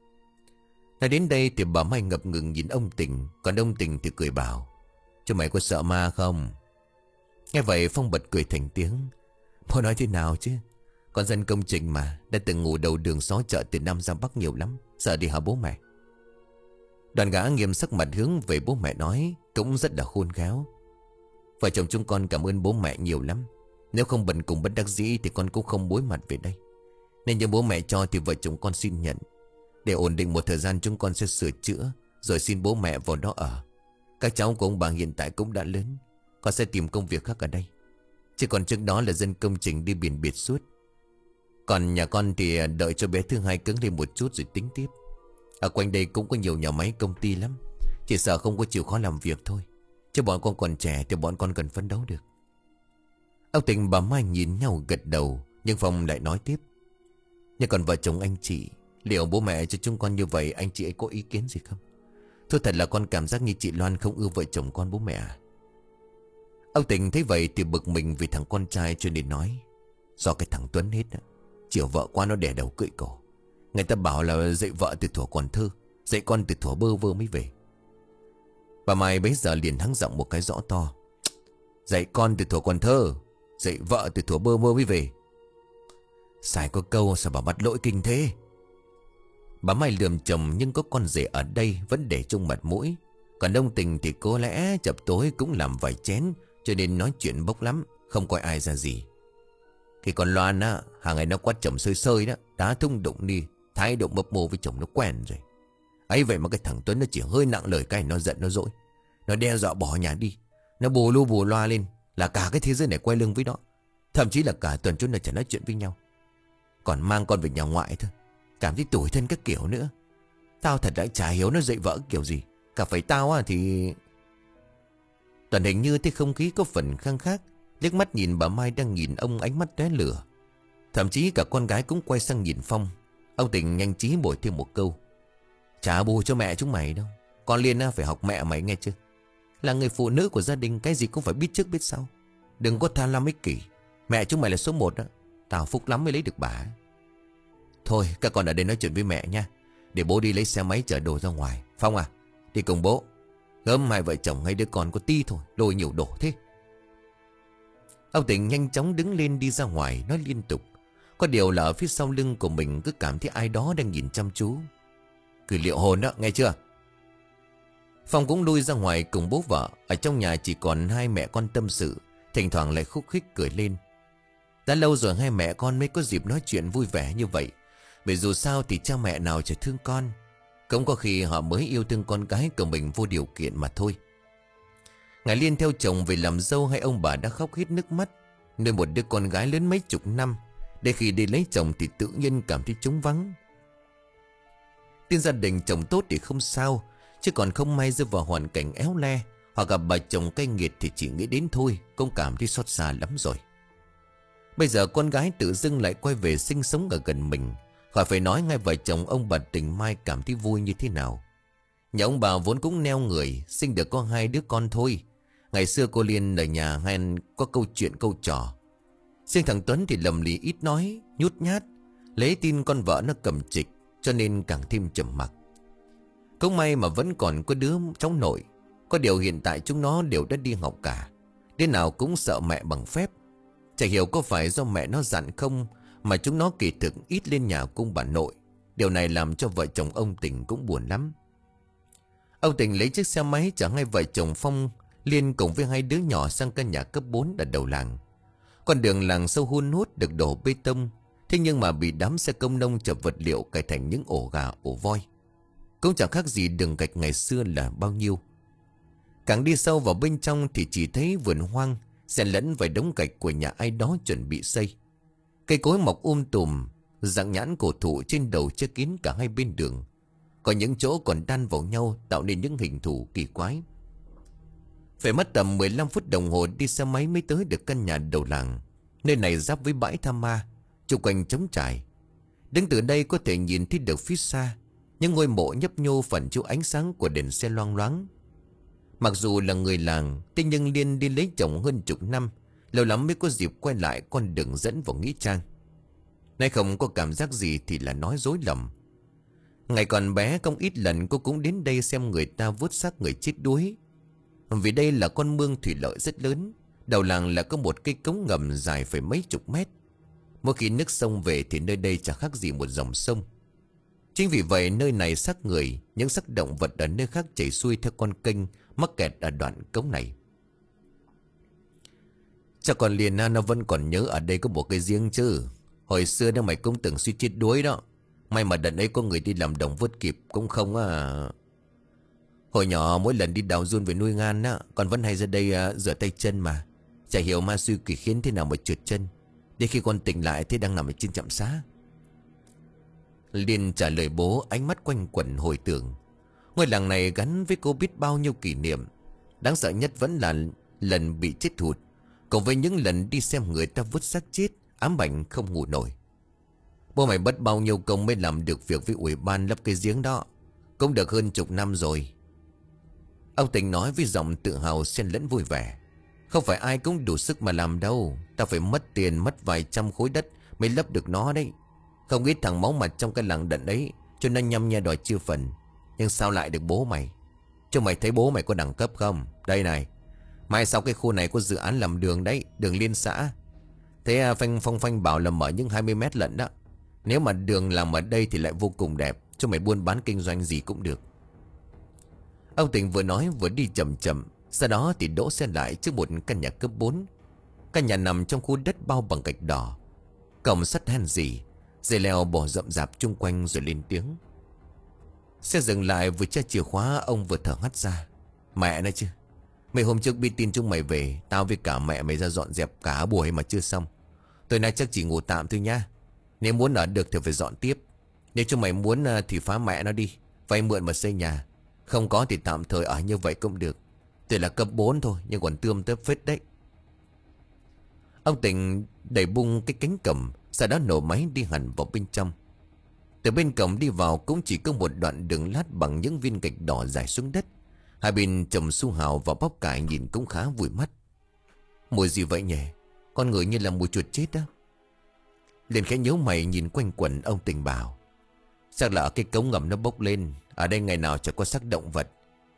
S1: Nói đến đây thì bà Mai ngập ngừng nhìn ông Tình. Còn ông Tình thì cười bảo: "Chúng mày có sợ ma không?" Nghe vậy Phong bật cười thành tiếng: "Bố nói thế nào chứ? Con dân công trình mà, đã từng ngủ đầu đường xó chợ từ Nam ra Bắc nhiều lắm. Sợ đi hả bố mẹ?" Đoàn gã nghiêm sắc mặt hướng về bố mẹ nói, cũng rất là khôn khéo: "Vợ chồng chúng con cảm ơn bố mẹ nhiều lắm. Nếu không bận cùng bất đắc dĩ thì con cũng không bối mặt về đây. Nên như bố mẹ cho thì vợ chồng con xin nhận. Để ổn định một thời gian chúng con sẽ sửa chữa, rồi xin bố mẹ vào đó ở. Các cháu của ông bà hiện tại cũng đã lớn, con sẽ tìm công việc khác ở đây. Chứ còn trước đó là dân công trình đi biển biệt suốt. Còn nhà con thì đợi cho bé thứ hai cứng lên một chút rồi tính tiếp. Ở quanh đây cũng có nhiều nhà máy công ty lắm, chỉ sợ không có chịu khó làm việc thôi. Chứ bọn con còn trẻ thì bọn con cần phấn đấu được." Ông Tình bà Mai nhìn nhau gật đầu. Nhưng Phong lại nói tiếp: "Nhưng còn vợ chồng anh chị, liệu bố mẹ cho chúng con như vậy anh chị ấy có ý kiến gì không? Thưa thật là con cảm giác như chị Loan không ưa vợ chồng con bố mẹ à?" Ông Tình thấy vậy thì bực mình vì thằng con trai cho nên nói: "Do cái thằng Tuấn hết á, chiều vợ qua nó đẻ đầu cưỡi cổ. Người ta bảo là dạy vợ từ thuở còn thơ, dạy con từ thuở bơ vơ mới về." Bà Mai bấy giờ liền hắng giọng một cái rõ to: "Dạy con từ thuở còn thơ, dạy vợ từ thuở bơ vơ mới về. Sai có câu sao bà bắt lỗi kinh thế?" Bà Mai lườm chồng nhưng có con rể ở đây vẫn để chung mặt mũi. Còn ông Tình thì có lẽ chập tối cũng làm vài chén, cho nên nói chuyện bốc lắm, không coi ai ra gì. Khi còn Loan á, hàng ngày nó quát chồng sơi sơi đó, đá thung đụng đi, thái độ mấp mô với chồng nó quen rồi. Ấy vậy mà cái thằng Tuấn nó chỉ hơi nặng lời cái nó giận nó dỗi. Nó đe dọa bỏ nhà đi, nó bù lu bù loa lên là cả cái thế giới này quay lưng với nó. Thậm chí là cả tuần chúng nó chẳng nói chuyện với nhau, còn mang con về nhà ngoại thôi. Cảm thấy tủi thân các kiểu nữa. Tao thật đã chả hiểu nó dạy vợ kiểu gì. Cả phải tao á thì..." Toàn hình như thấy không khí có phần khăng khác, liếc mắt nhìn bà Mai đang nhìn ông ánh mắt tóe lửa. Thậm chí cả con gái cũng quay sang nhìn Phong. Ông Tình nhanh trí bổ thêm một câu: "Chả bù cho mẹ chúng mày đâu. Con Liên á phải học mẹ mày nghe chưa? Là người phụ nữ của gia đình, cái gì cũng phải biết trước biết sau. Đừng có tham lam ích kỷ. Mẹ chúng mày là số một đó. Tao phúc lắm mới lấy được bà." "Thôi các con ở đây nói chuyện với mẹ nha. Để bố đi lấy xe máy chở đồ ra ngoài. Phong à, đi cùng bố." Gớm hai vợ chồng hay đứa con có tí thôi, lôi nhiều đổ thế. Ông Tình nhanh chóng đứng lên đi ra ngoài nói liên tục. Có điều là ở phía sau lưng của mình cứ cảm thấy ai đó đang nhìn chăm chú. Cứ liệu hồn đó, nghe chưa? Phong cũng lui ra ngoài cùng bố vợ. Ở trong nhà chỉ còn hai mẹ con tâm sự, thỉnh thoảng lại khúc khích cười lên. Đã lâu rồi hai mẹ con mới có dịp nói chuyện vui vẻ như vậy. Vì dù sao thì cha mẹ nào chả thương con. Cũng có khi họ mới yêu thương con gái của mình vô điều kiện mà thôi. Ngài Liên theo chồng về làm dâu, hay ông bà đã khóc hết nước mắt. Nuôi một đứa con gái lớn mấy chục năm, để khi đi lấy chồng thì tự nhiên cảm thấy trống vắng. Tin gia đình chồng tốt thì không sao, chứ còn không may rơi vào hoàn cảnh éo le, hoặc gặp bà chồng cay nghiệt thì chỉ nghĩ đến thôi cũng cảm thấy xót xa lắm rồi. Bây giờ con gái tự dưng lại quay về sinh sống ở gần mình, khỏi phải nói ngay vợ chồng ông bà Tình Mai cảm thấy vui như thế nào. Nhà ông bà vốn cũng neo người, sinh được có hai đứa con thôi. Ngày xưa cô Liên ở nhà hay có câu chuyện câu trò. Riêng thằng Tuấn thì lầm lì ít nói, nhút nhát, lấy tin con vợ nó cầm trịch, cho nên càng thêm trầm mặc. Cũng may mà vẫn còn có đứa cháu nội. Có điều hiện tại chúng nó đều đã đi học cả. Đứa nào cũng sợ mẹ bằng phép. Chả hiểu có phải do mẹ nó dặn không, mà chúng nó kỳ thực ít lên nhà cung bà nội. Điều này làm cho vợ chồng ông Tình cũng buồn lắm. Ông Tình lấy chiếc xe máy chở hai vợ chồng Phong Liên cùng với hai đứa nhỏ sang căn nhà cấp bốn ở đầu làng. Con đường làng sâu hun hút được đổ bê tông, thế nhưng mà bị đám xe công nông chở vật liệu cài thành những ổ gà ổ voi. Cũng chẳng khác gì đường gạch ngày xưa là bao nhiêu. Càng đi sâu vào bên trong thì chỉ thấy vườn hoang xen lẫn vài đống gạch của nhà ai đó chuẩn bị xây. Cây cối mọc um tùm, dạng nhãn cổ thụ trên đầu che kín cả hai bên đường. Có những chỗ còn đan vào nhau tạo nên những hình thù kỳ quái. Phải mất tầm mười lăm phút đồng hồ đi xe máy mới tới được căn nhà đầu làng. Nơi này giáp với bãi tha ma, chung quanh trống trải. Đứng từ đây có thể nhìn thấy được phía xa những ngôi mộ nhấp nhô phản chiếu ánh sáng của đèn xe loang loáng. Mặc dù là người làng, thế nhưng Liên đi lấy chồng hơn chục năm, lâu lắm mới có dịp quay lại con đường dẫn vào nghĩa trang. Nay không có cảm giác gì thì là nói dối lầm. Ngày còn bé không ít lần cô cũng đến đây xem người ta vớt xác người chết đuối. Vì đây là con mương thủy lợi rất lớn. Đầu làng là có một cây cống ngầm dài phải mấy chục mét. Mỗi khi nước sông về thì nơi đây chẳng khác gì một dòng sông. Chính vì vậy nơi này xác người, những xác động vật ở nơi khác chảy xuôi theo con kênh mắc kẹt ở đoạn cống này. Chắc còn Liên nó vẫn còn nhớ ở đây có một cái giếng chứ. Hồi xưa đó mày cũng từng suy chết đuối đó. May mà đợt ấy có người đi làm đồng vớt kịp cũng không à. Hồi nhỏ mỗi lần đi đào giun về nuôi ngan á, con vẫn hay ra đây uh, rửa tay chân mà. Chả hiểu ma suy quỷ khiến thế nào mà trượt chân. Đến khi con tỉnh lại thì đang nằm ở trên trạm xá. Liên trả lời bố, ánh mắt quanh quẩn hồi tưởng. Ngôi làng này gắn với cô biết bao nhiêu kỷ niệm. Đáng sợ nhất vẫn là lần bị chết hụt, cộng với những lần đi xem người ta vứt xác chết, ám ảnh không ngủ nổi. Bố mày mất bao nhiêu công mới làm được việc với ủy ban lấp cái giếng đó. Cũng được hơn chục năm rồi. Ông Tình nói với giọng tự hào xen lẫn vui vẻ. Không phải ai cũng đủ sức mà làm đâu. Ta phải mất tiền, mất vài trăm khối đất mới lấp được nó đấy. Không ít thằng máu mặt trong cái làng đận đấy, cho nên nhăm nhe đòi chia phần. Nhưng sao lại được bố mày? Chứ mày thấy bố mày có đẳng cấp không? Đây này, mai sau cái khu này có dự án làm đường đấy, đường liên xã. Thế Phanh Phong Phanh bảo là mở những hai mươi mét lận đó. Nếu mà đường làm ở đây thì lại vô cùng đẹp, cho mày buôn bán kinh doanh gì cũng được. Ông Tình vừa nói vừa đi chậm chậm. Sau đó thì đỗ xe lại trước một căn nhà cấp bốn. Căn nhà nằm trong khu đất bao bằng gạch đỏ, cổng sắt hen gì, dây leo bò rậm rạp chung quanh rồi lên tiếng. Xe dừng lại, vừa tra chìa khóa ông vừa thở hắt ra. Mẹ nói chứ, mấy hôm trước biết tin chúng mày về, tao với cả mẹ mày ra dọn dẹp cả buổi mà chưa xong. Tối nay chắc chỉ ngủ tạm thôi nha. Nếu muốn ở được thì phải dọn tiếp. Nếu chúng mày muốn thì phá mẹ nó đi, vay mượn mà xây nhà. Không có thì tạm thời ở như vậy cũng được. Tuy là cấp bốn thôi nhưng còn tươm tớp phết đấy. Ông Tình đẩy bung cái cánh cổng, sau đó nổ máy đi hẳn vào bên trong. Từ bên cổng đi vào cũng chỉ có một đoạn đường lát bằng những viên gạch đỏ rải xuống đất. Hai bên trồng su hào và bắp cải nhìn cũng khá vui mắt. Mùi gì vậy nhỉ? Con người như là mùi chuột chết đó. Liền khẽ nhíu mày nhìn quanh quẩn. Ông Tình bảo chắc là ở cái cống ngầm nó bốc lên. Ở đây ngày nào chẳng có xác động vật.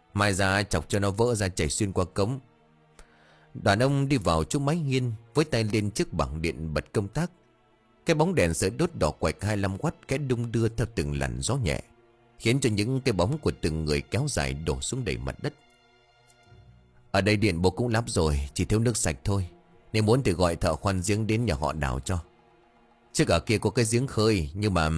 S1: Mai ra chọc cho nó vỡ ra chảy xuyên qua cống. Đàn ông đi vào chỗ mái hiên, với tay lên trước bảng điện bật công tắc. Cái bóng đèn sợi đốt đỏ quạch hai mươi lăm oát cái đung đưa theo từng làn gió nhẹ, khiến cho những cái bóng của từng người kéo dài đổ xuống đầy mặt đất. Ở đây điện bố cũng lắp rồi, chỉ thiếu nước sạch thôi. Nếu muốn thì gọi thợ khoan giếng đến nhà họ đào cho. Trước ở kia có cái giếng khơi, nhưng mà...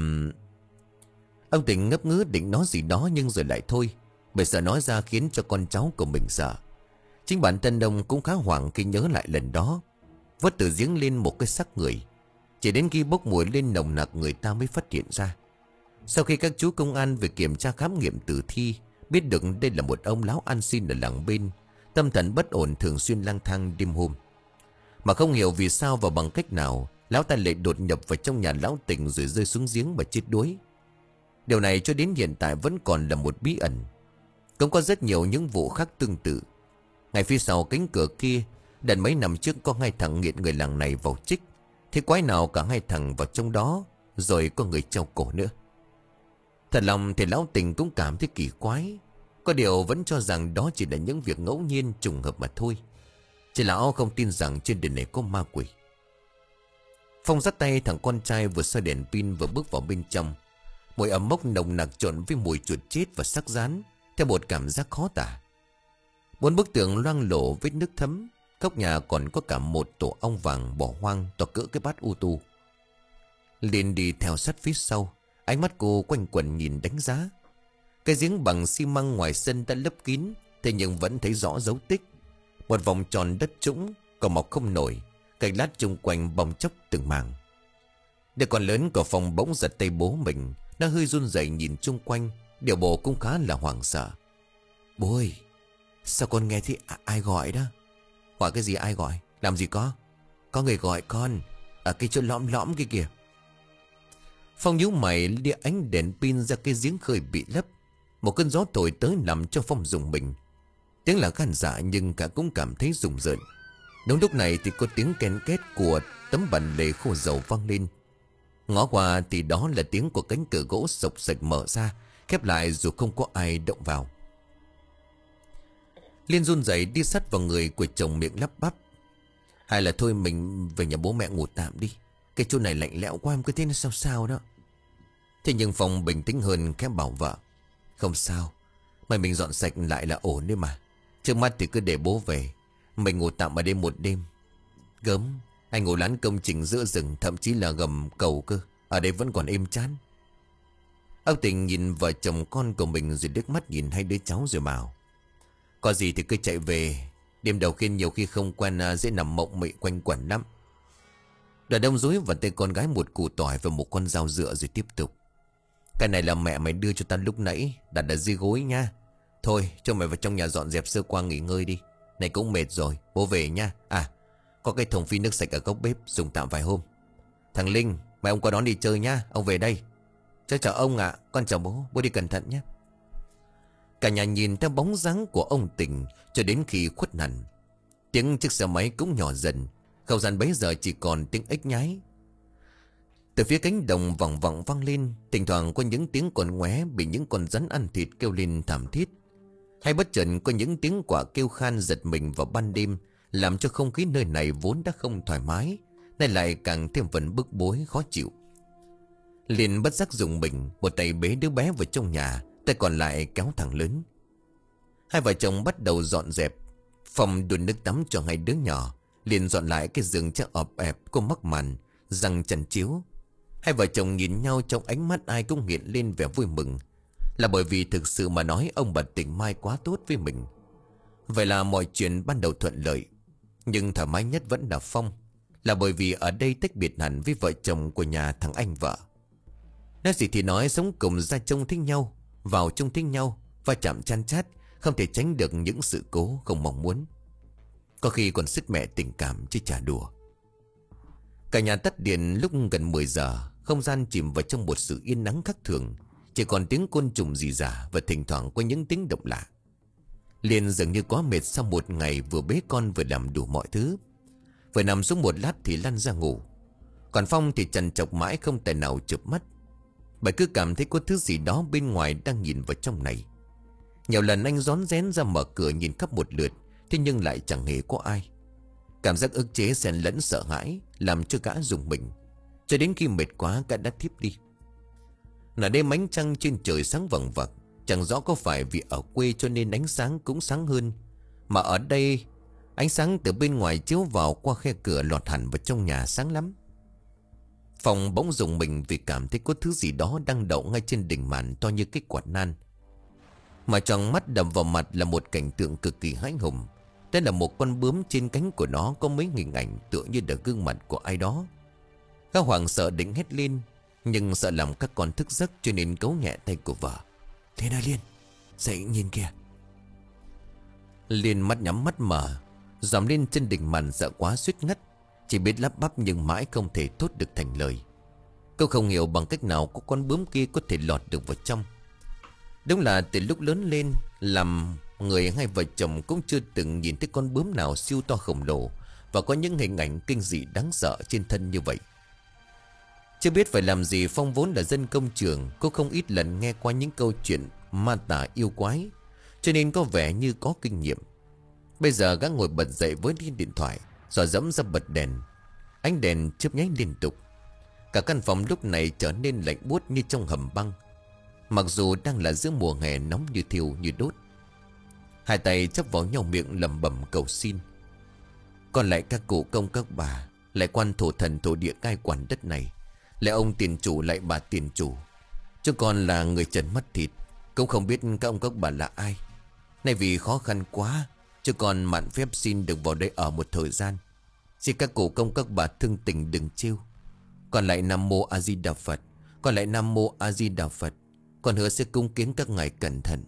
S1: Ông Tình ngấp ngứ định nói gì đó nhưng rồi lại thôi, bởi sợ nói ra khiến cho con cháu của mình sợ. Chính bản thân ông cũng khá hoảng khi nhớ lại lần đó. Vớt từ giếng lên một cái xác người. Chỉ đến khi bốc mùi lên nồng nặc người ta mới phát hiện ra. Sau khi các chú công an về kiểm tra khám nghiệm tử thi, biết được đây là một ông lão ăn xin ở làng bên, tâm thần bất ổn thường xuyên lang thang đêm hôm. Mà không hiểu vì sao và bằng cách nào lão ta lại đột nhập vào trong nhà lão Tình rồi rơi xuống giếng và chết đuối. Điều này cho đến hiện tại vẫn còn là một bí ẩn. Cũng có rất nhiều những vụ khác tương tự. Ngay phía sau cánh cửa kia, đợt mấy năm trước có hai thằng nghiện người làng này vào trích. Thế quái nào cả hai thằng vào trong đó, rồi có người treo cổ nữa. Thật lòng thì lão Tình cũng cảm thấy kỳ quái. Có điều vẫn cho rằng đó chỉ là những việc ngẫu nhiên trùng hợp mà thôi. Chỉ lão không tin rằng trên đời này có ma quỷ. Phong dắt tay thằng con trai vừa soi đèn pin vừa bước vào bên trong. Mùi ẩm mốc nồng nặc trộn với mùi chuột chết và sắc rán, theo một cảm giác khó tả. Bốn bức tường loang lổ vết nước thấm. Góc nhà còn có cả một tổ ong vàng bỏ hoang to cỡ cái bát u tu. Liền đi theo sát phía sau, ánh mắt cô quanh quẩn nhìn đánh giá. Cái giếng bằng xi măng ngoài sân đã lấp kín, thế nhưng vẫn thấy rõ dấu tích. Một vòng tròn đất trũng, cỏ mọc không nổi, cành lát chung quanh bong chốc từng mảng. Đứa con lớn của phòng bỗng giật tay bố mình, nó hơi run rẩy nhìn chung quanh, điều bộ cũng khá là hoảng sợ. Bố ơi, sao con nghe thấy ai gọi đó? Gọi cái gì ai gọi? Làm gì có? Có người gọi con, ở cái chỗ lõm lõm kia kìa. Phong nhíu mày lia ánh đèn pin ra cái giếng khơi bị lấp. Một cơn gió thổi tới làm cho Phong rùng mình. Tiếng là gan dạ nhưng cả cũng cảm thấy rùng rợn. Đúng lúc này thì có tiếng ken két của tấm bản lề khô dầu vang lên. Ngó qua thì đó là tiếng của cánh cửa gỗ sộc sạch mở ra, khép lại dù không có ai động vào. Liên run rẩy đi sát vào người của chồng, miệng lắp bắp. Hay là thôi mình về nhà bố mẹ ngủ tạm đi. Cái chỗ này lạnh lẽo quá, em cứ thấy nó sao sao đó. Thế nhưng Phong bình tĩnh hơn khẽ bảo vợ. Không sao, mày mình dọn sạch lại là ổn đấy mà. Trước mắt thì cứ để bố về, mình ngủ tạm ở đây một đêm. Gớm, anh ngủ lán công trình giữa rừng, thậm chí là gầm cầu cơ. Ở đây vẫn còn êm chán. Ông Tình nhìn vợ chồng con của mình rồi liếc mắt nhìn hai đứa cháu rồi bảo. Có gì thì cứ chạy về. Đêm đầu khi nhiều khi không quen dễ nằm mộng mị quanh quẩn lắm. Đoàn đông dối vào tay con gái một củ tỏi và một con dao dựa rồi tiếp tục. Cái này là mẹ mày đưa cho ta lúc nãy, đặt ở dưới gối nha. Thôi cho mày vào trong nhà dọn dẹp sơ qua nghỉ ngơi đi. Này cũng mệt rồi, bố về nha. À, có cái thùng phi nước sạch ở góc bếp, dùng tạm vài hôm. Thằng Linh, mày ông qua đón đi chơi nha, ông về đây. Cháu chào ông ạ, con chào bố, bố đi cẩn thận nhé. Cả nhà nhìn theo bóng dáng của ông Tình cho đến khi khuất hẳn. Tiếng chiếc xe máy cũng nhỏ dần. Không gian bấy giờ chỉ còn tiếng ếch nhái. Từ phía cánh đồng vòng vòng vang lên, thỉnh thoảng có những tiếng con ngoé bị những con rắn ăn thịt kêu lên thảm thiết. Hay bất chợt có những tiếng quả kêu khan giật mình vào ban đêm, làm cho không khí nơi này vốn đã không thoải mái, nay lại càng thêm phần bức bối khó chịu. Liền bất giác dùng mình, một tay bế đứa bé vào trong nhà, tay còn lại kéo thằng lớn. Hai vợ chồng bắt đầu dọn dẹp. Phòng đun nước tắm cho hai đứa nhỏ, liền dọn lại cái giường chắc ọp ẹp, cô mắc màn, răng chăn chiếu. Hai vợ chồng nhìn nhau trong ánh mắt ai cũng hiện lên vẻ vui mừng. Là bởi vì thực sự mà nói ông bà Tình Mai quá tốt với mình. Vậy là mọi chuyện ban đầu thuận lợi. Nhưng thoải mái nhất vẫn là Phong. Là bởi vì ở đây tách biệt hẳn với vợ chồng của nhà thằng anh vợ. Nói gì thì nói, sống cùng ra trông thích nhau, vào trông thích nhau, va chạm chan chát, không thể tránh được những sự cố không mong muốn. Có khi còn sứt mẻ tình cảm chứ chả đùa. Cả nhà tắt điện lúc gần mười giờ. Không gian chìm vào trong một sự yên nắng khác thường. Chỉ còn tiếng côn trùng rì rả và thỉnh thoảng có những tiếng động lạ. Liền dường như quá mệt sau một ngày vừa bế con vừa làm đủ mọi thứ. Vừa nằm xuống một lát thì lăn ra ngủ. Còn Phong thì trằn trọc mãi không thể nào chợp mắt. Bởi cứ cảm thấy có thứ gì đó bên ngoài đang nhìn vào trong này. Nhiều lần anh rón rén ra mở cửa nhìn khắp một lượt, thế nhưng lại chẳng hề có ai. Cảm giác ức chế xen lẫn sợ hãi làm cho gã rùng mình. Cho đến khi mệt quá, gã đã thiếp đi. Nửa đêm ánh trăng trên trời sáng vằng vặc. Chẳng rõ có phải vì ở quê cho nên ánh sáng cũng sáng hơn, mà ở đây ánh sáng từ bên ngoài chiếu vào qua khe cửa lọt hẳn vào trong nhà sáng lắm. Phong bỗng rùng mình vì cảm thấy có thứ gì đó đang đậu ngay trên đỉnh màn to như cái quạt nan. Mà tròn mắt đập vào mặt là một cảnh tượng cực kỳ hãi hùng. Đó là một con bướm, trên cánh của nó có mấy hình ảnh tựa như là gương mặt của ai đó. Gã hoảng sợ định hét lên, nhưng sợ làm các con thức giấc cho nên cấu nhẹ tay của vợ. Liên ơi Liên, dậy nhìn kìa. Liên mắt nhắm mắt mở, dòm lên trên đỉnh màn sợ quá suýt ngất. Chỉ biết lắp bắp nhưng mãi không thể thốt được thành lời. Cô không hiểu bằng cách nào có con bướm kia có thể lọt được vào trong. Đúng là từ lúc lớn lên, làm người hai vợ chồng cũng chưa từng nhìn thấy con bướm nào siêu to khổng lồ và có những hình ảnh kinh dị đáng sợ trên thân như vậy. Chưa biết phải làm gì, Phong vốn là dân công trường, cô không ít lần nghe qua những câu chuyện ma tà yêu quái, cho nên có vẻ như có kinh nghiệm. Bây giờ gã ngồi bật dậy với điện thoại, rồi dẫm ra bật đèn. Ánh đèn chớp nháy liên tục. Cả căn phòng lúc này trở nên lạnh buốt như trong hầm băng, mặc dù đang là giữa mùa hè nóng như thiêu như đốt. Hai tay chắp vào nhau miệng lẩm bẩm cầu xin. Còn lại các cụ công các bà, lại quan thổ thần thổ địa cai quản đất này, lại ông tiền chủ lại bà tiền chủ. Chứ còn là người trần mắt thịt, cũng không biết các ông các bà là ai. Nay vì khó khăn quá, chứ còn mạn phép xin được vào đây ở một thời gian. Xin các cụ công các bà thương tình đừng trêu. Còn lại Nam Mô A Di Đà Phật. Còn lại Nam Mô A Di Đà Phật. Còn hứa sẽ cung kiến các ngài cẩn thận.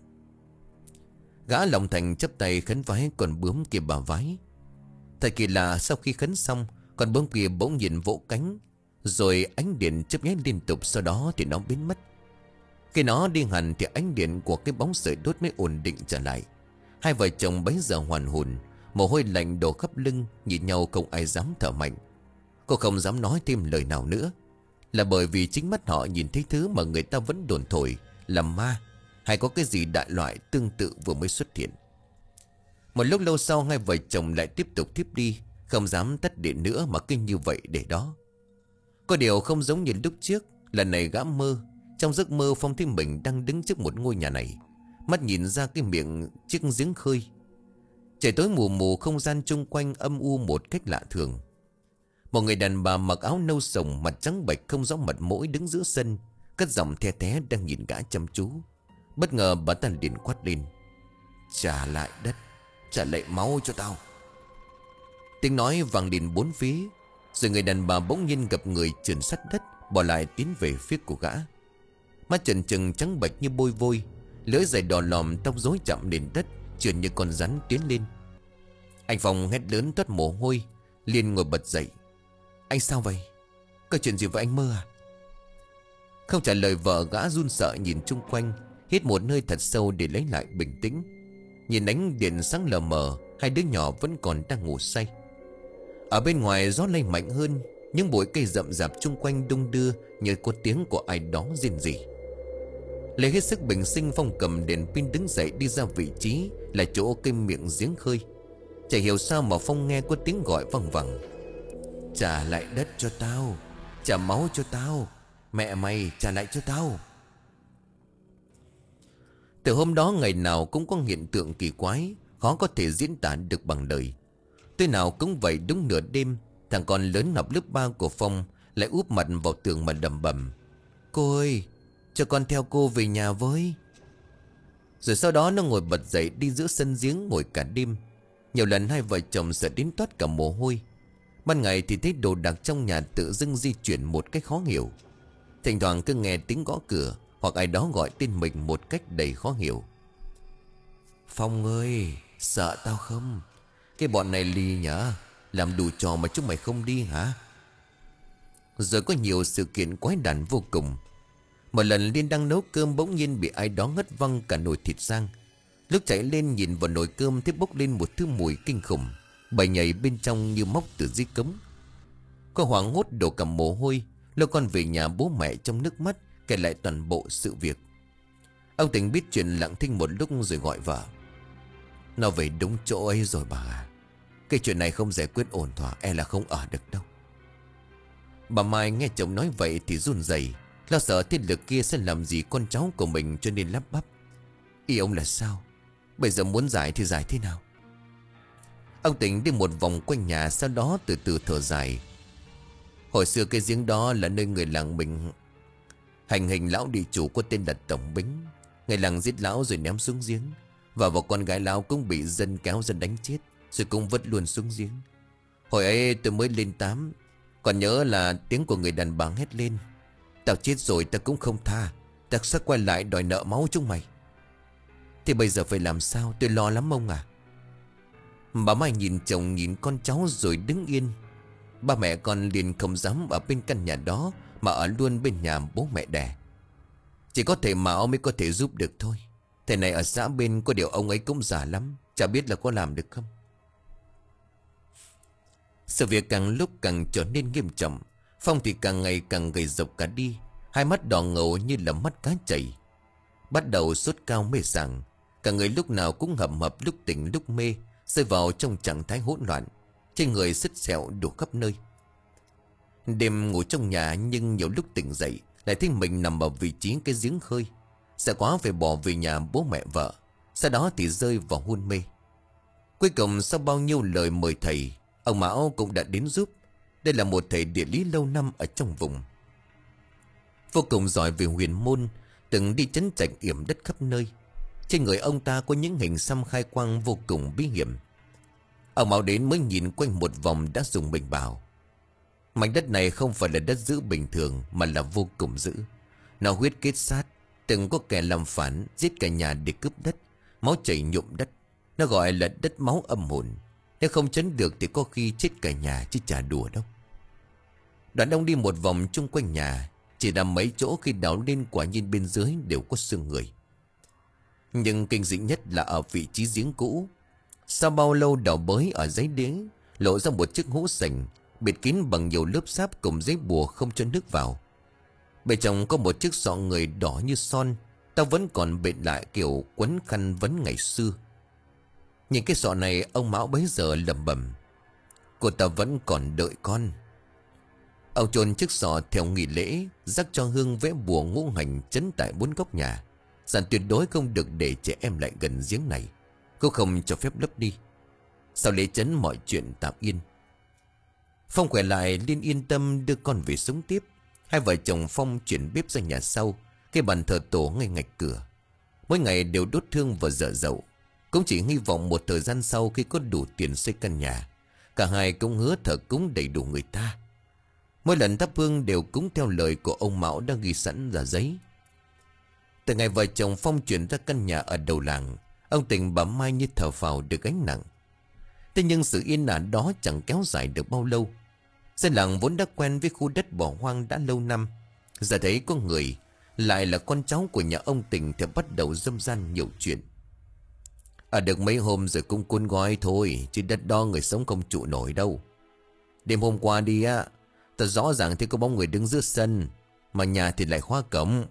S1: Gã lòng thành chấp tay khấn vái con bướm kia bà vái. Thật kỳ lạ, sau khi khấn xong, con bướm kia bỗng nhìn vỗ cánh, rồi ánh điện chớp nháy liên tục, sau đó thì nó biến mất. Khi nó đi hẳn thì ánh điện của cái bóng sưởi đốt mới ổn định trở lại. Hai vợ chồng bấy giờ hoàn hồn, mồ hôi lạnh đổ khắp lưng, nhìn nhau không ai dám thở mạnh. Cô không dám nói thêm lời nào nữa, là bởi vì chính mắt họ nhìn thấy thứ mà người ta vẫn đồn thổi là ma, hay có cái gì đại loại tương tự vừa mới xuất hiện. Một lúc lâu sau, hai vợ chồng lại tiếp tục thiếp đi, không dám tắt điện nữa mà cứ như vậy để đó. Có điều không giống như lúc trước, lần này gã mơ. Trong giấc mơ, Phong thấy mình đang đứng trước một ngôi nhà này, mắt nhìn ra cái miệng chiếc giếng khơi. Trời tối mù mù, không gian chung quanh âm u một cách lạ thường. Một người đàn bà mặc áo nâu sồng, mặt trắng bệch không rõ mặt mũi đứng giữa sân, cất giọng the thé đang nhìn gã chăm chú. Bất ngờ bà ta liền quát lên: Trả lại đất, trả lại máu cho tao. Tiếng nói vang lên bốn phía, rồi người đàn bà bỗng nhiên gặp người trườn sát đất, bỏ lại tiến về phía của gã. Mắt trần trừng trắng bệch như bôi vôi, lưỡi dài đỏ lòm, tóc rối chạm lên đất, trườn như con rắn tiến lên. Anh Phong hét lớn toát mồ hôi, liền ngồi bật dậy. Anh sao vậy? Có chuyện gì với anh mơ à? Không trả lời vợ, gã run sợ nhìn chung quanh, hít một hơi thật sâu để lấy lại bình tĩnh. Nhìn ánh điện sáng lờ mờ, hai đứa nhỏ vẫn còn đang ngủ say. Ở bên ngoài gió lay mạnh hơn, những bụi cây rậm rạp chung quanh đung đưa như có tiếng của ai đó rên rỉ. Lấy hết sức bình sinh, Phong cầm đèn pin đứng dậy đi ra vị trí là chỗ cây miệng giếng khơi. Chả hiểu sao mà Phong nghe có tiếng gọi văng vẳng: Trả lại đất cho tao, trả máu cho tao, mẹ mày trả lại cho tao. Từ hôm đó ngày nào cũng có hiện tượng kỳ quái, khó có thể diễn tả được bằng lời. Tối nào cũng vậy, đúng nửa đêm, thằng con lớn học lớp ba của Phong lại úp mặt vào tường mà đầm bầm: Cô ơi, cho con theo cô về nhà với. Rồi sau đó nó ngồi bật dậy đi giữa sân giếng ngồi cả đêm. Nhiều lần hai vợ chồng sợ đến toát cả mồ hôi. Ban ngày thì thấy đồ đạc trong nhà tự dưng di chuyển một cách khó hiểu. Thỉnh thoảng cứ nghe tiếng gõ cửa, hoặc ai đó gọi tên mình một cách đầy khó hiểu: Phong ơi, sợ tao không? Cái bọn này lì nhở, làm đủ trò mà chúng mày không đi hả? Rồi có nhiều sự kiện quái đản vô cùng. Một lần Liên đang nấu cơm, bỗng nhiên bị ai đó ngất văng cả nồi thịt rang. Lúc chạy lên nhìn vào nồi cơm, thấy bốc lên một thứ mùi kinh khủng, bầy nhảy bên trong như móc từ dưới cống. Cô hoảng hốt đổ cả mồ hôi, lôi con về nhà bố mẹ trong nước mắt kể lại toàn bộ sự việc. Ông Tình biết chuyện lặng thinh một lúc rồi gọi vợ. Nó về đúng chỗ ấy rồi bà à. Cái chuyện này không giải quyết ổn thỏa, e là không ở được đâu. Bà Mai nghe chồng nói vậy thì run rẩy, lo sợ thiên lực kia sẽ làm gì con cháu của mình, cho nên lắp bắp. Ý ông là sao? Bây giờ muốn giải thì giải thế nào? Ông Tình đi một vòng quanh nhà, sau đó từ từ thở dài. Hồi xưa cái giếng đó là nơi người làng mình hành hình lão địa chủ có tên là Tổng Bính. Người làng giết lão rồi ném xuống giếng. Và vợ con gái lão cũng bị dân kéo dân đánh chết, rồi cũng vứt luôn xuống giếng. Hồi ấy tôi mới lên tám, còn nhớ là tiếng của người đàn bà hét lên: tao chết rồi tao cũng không tha, tao sẽ quay lại đòi nợ máu chúng mày. Thì bây giờ phải làm sao? Tôi lo lắm ông à. Bà Mai nhìn chồng nhìn con cháu rồi đứng yên. Ba mẹ con liền không dám ở bên căn nhà đó, mà ở luôn bên nhà bố mẹ đẻ. Chỉ có thầy Mão mới có thể giúp được thôi. Thầy này ở xã bên, có điều ông ấy cũng già lắm, chả biết là có làm được không. Sự việc càng lúc càng trở nên nghiêm trọng. Phong thì càng ngày càng gầy rộc cả đi, hai mắt đỏ ngầu như là mắt cá chảy. Bắt đầu sốt cao mê sảng, cả người lúc nào cũng hầm hập, lúc tỉnh lúc mê, rơi vào trong trạng thái hỗn loạn. Trên người sứt sẹo đủ khắp nơi. Đêm ngủ trong nhà, nhưng nhiều lúc tỉnh dậy lại thấy mình nằm ở vị trí cái giếng khơi. Sợ quá phải bỏ về nhà bố mẹ vợ, sau đó thì rơi vào hôn mê. Cuối cùng sau bao nhiêu lời mời thầy, ông Mão cũng đã đến giúp. Đây là một thầy địa lý lâu năm ở trong vùng, vô cùng giỏi về huyền môn, từng đi trấn trạch yểm đất khắp nơi. Trên người ông ta có những hình xăm khai quang vô cùng bí hiểm. Ông Mão đến mới nhìn quanh một vòng đã dùng mình bảo: mảnh đất này không phải là đất giữ bình thường, mà là vô cùng dữ. Nó huyết kết sát, từng có kẻ làm phản, giết cả nhà để cướp đất, máu chảy nhuộm đất. Nó gọi là đất máu âm hồn. Nếu không chấn được thì có khi chết cả nhà, chứ chả đùa đâu. Đoàn ông đi một vòng chung quanh nhà, chỉ là mấy chỗ khi đào lên quả nhiên bên dưới đều có xương người. Nhưng kinh dị nhất là ở vị trí giếng cũ. Sau bao lâu đào bới ở giấy đế, lộ ra một chiếc hũ sành bịt kín bằng nhiều lớp sáp cùng giấy bùa không cho nước vào. Bên trong có một chiếc sọ người đỏ như son, tao vẫn còn bện lại kiểu quấn khăn vấn ngày xưa. Nhìn cái sọ này, ông Mão bấy giờ lẩm bẩm: cô ta vẫn còn đợi con. Ông chôn chiếc sọ theo nghi lễ, rắc cho hương vẽ bùa ngũ hành trấn tại bốn góc nhà, dặn tuyệt đối không được để trẻ em lại gần giếng này, cũng không cho phép lấp đi. Sau lễ trấn mọi chuyện tạm yên. Phong khỏe lại liên yên tâm đưa con về sống tiếp. Hai vợ chồng Phong chuyển bếp ra nhà sau, cái bàn thờ tổ ngay ngạch cửa. Mỗi ngày đều đốt hương và dở dậu, cũng chỉ hy vọng một thời gian sau khi có đủ tiền xây căn nhà, cả hai cũng hứa thờ cúng đầy đủ người ta. Mỗi lần thắp hương đều cúng theo lời của ông Mão đã ghi sẵn ra giấy. Từ ngày vợ chồng Phong chuyển ra căn nhà ở đầu làng, ông Tình bà Mai như thở phào được gánh nặng. Thế nhưng sự yên ả đó chẳng kéo dài được bao lâu. Dân làng vốn đã quen với khu đất bỏ hoang đã lâu năm, giờ thấy có người, lại là con cháu của nhà ông Tình, thì bắt đầu râm ran nhiều chuyện. Ở được mấy hôm rồi cũng cuốn gói thôi, chứ đất đó người sống không trụ nổi đâu. Đêm hôm qua đi á, ta rõ ràng thấy có bóng người đứng giữa sân, mà nhà thì lại khóa cổng.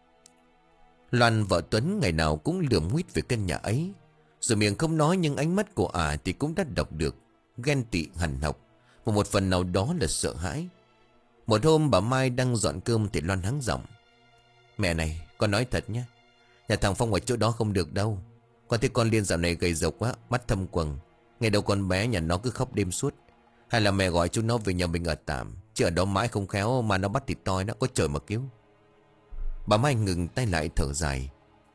S1: Loan vợ Tuấn ngày nào cũng lườm nguýt về căn nhà ấy, rồi miệng không nói nhưng ánh mắt của ả thì cũng đã đọc được ghen tị hằn học, và một phần nào đó là sợ hãi. Một hôm bà Mai đang dọn cơm thì Loan hắng giọng: mẹ này, con nói thật nhé, nhà thằng Phong ở chỗ đó không được đâu. Con thấy con Liên dạo này gầy rộc quá, mắt thâm quầng. Ngày đầu con bé nhà nó cứ khóc đêm suốt. Hay là mẹ gọi chúng nó về nhà mình ở tạm, chứ ở đó mãi không khéo mà nó bắt thịt toi nó, có trời mà cứu. Bà Mai ngừng tay lại thở dài: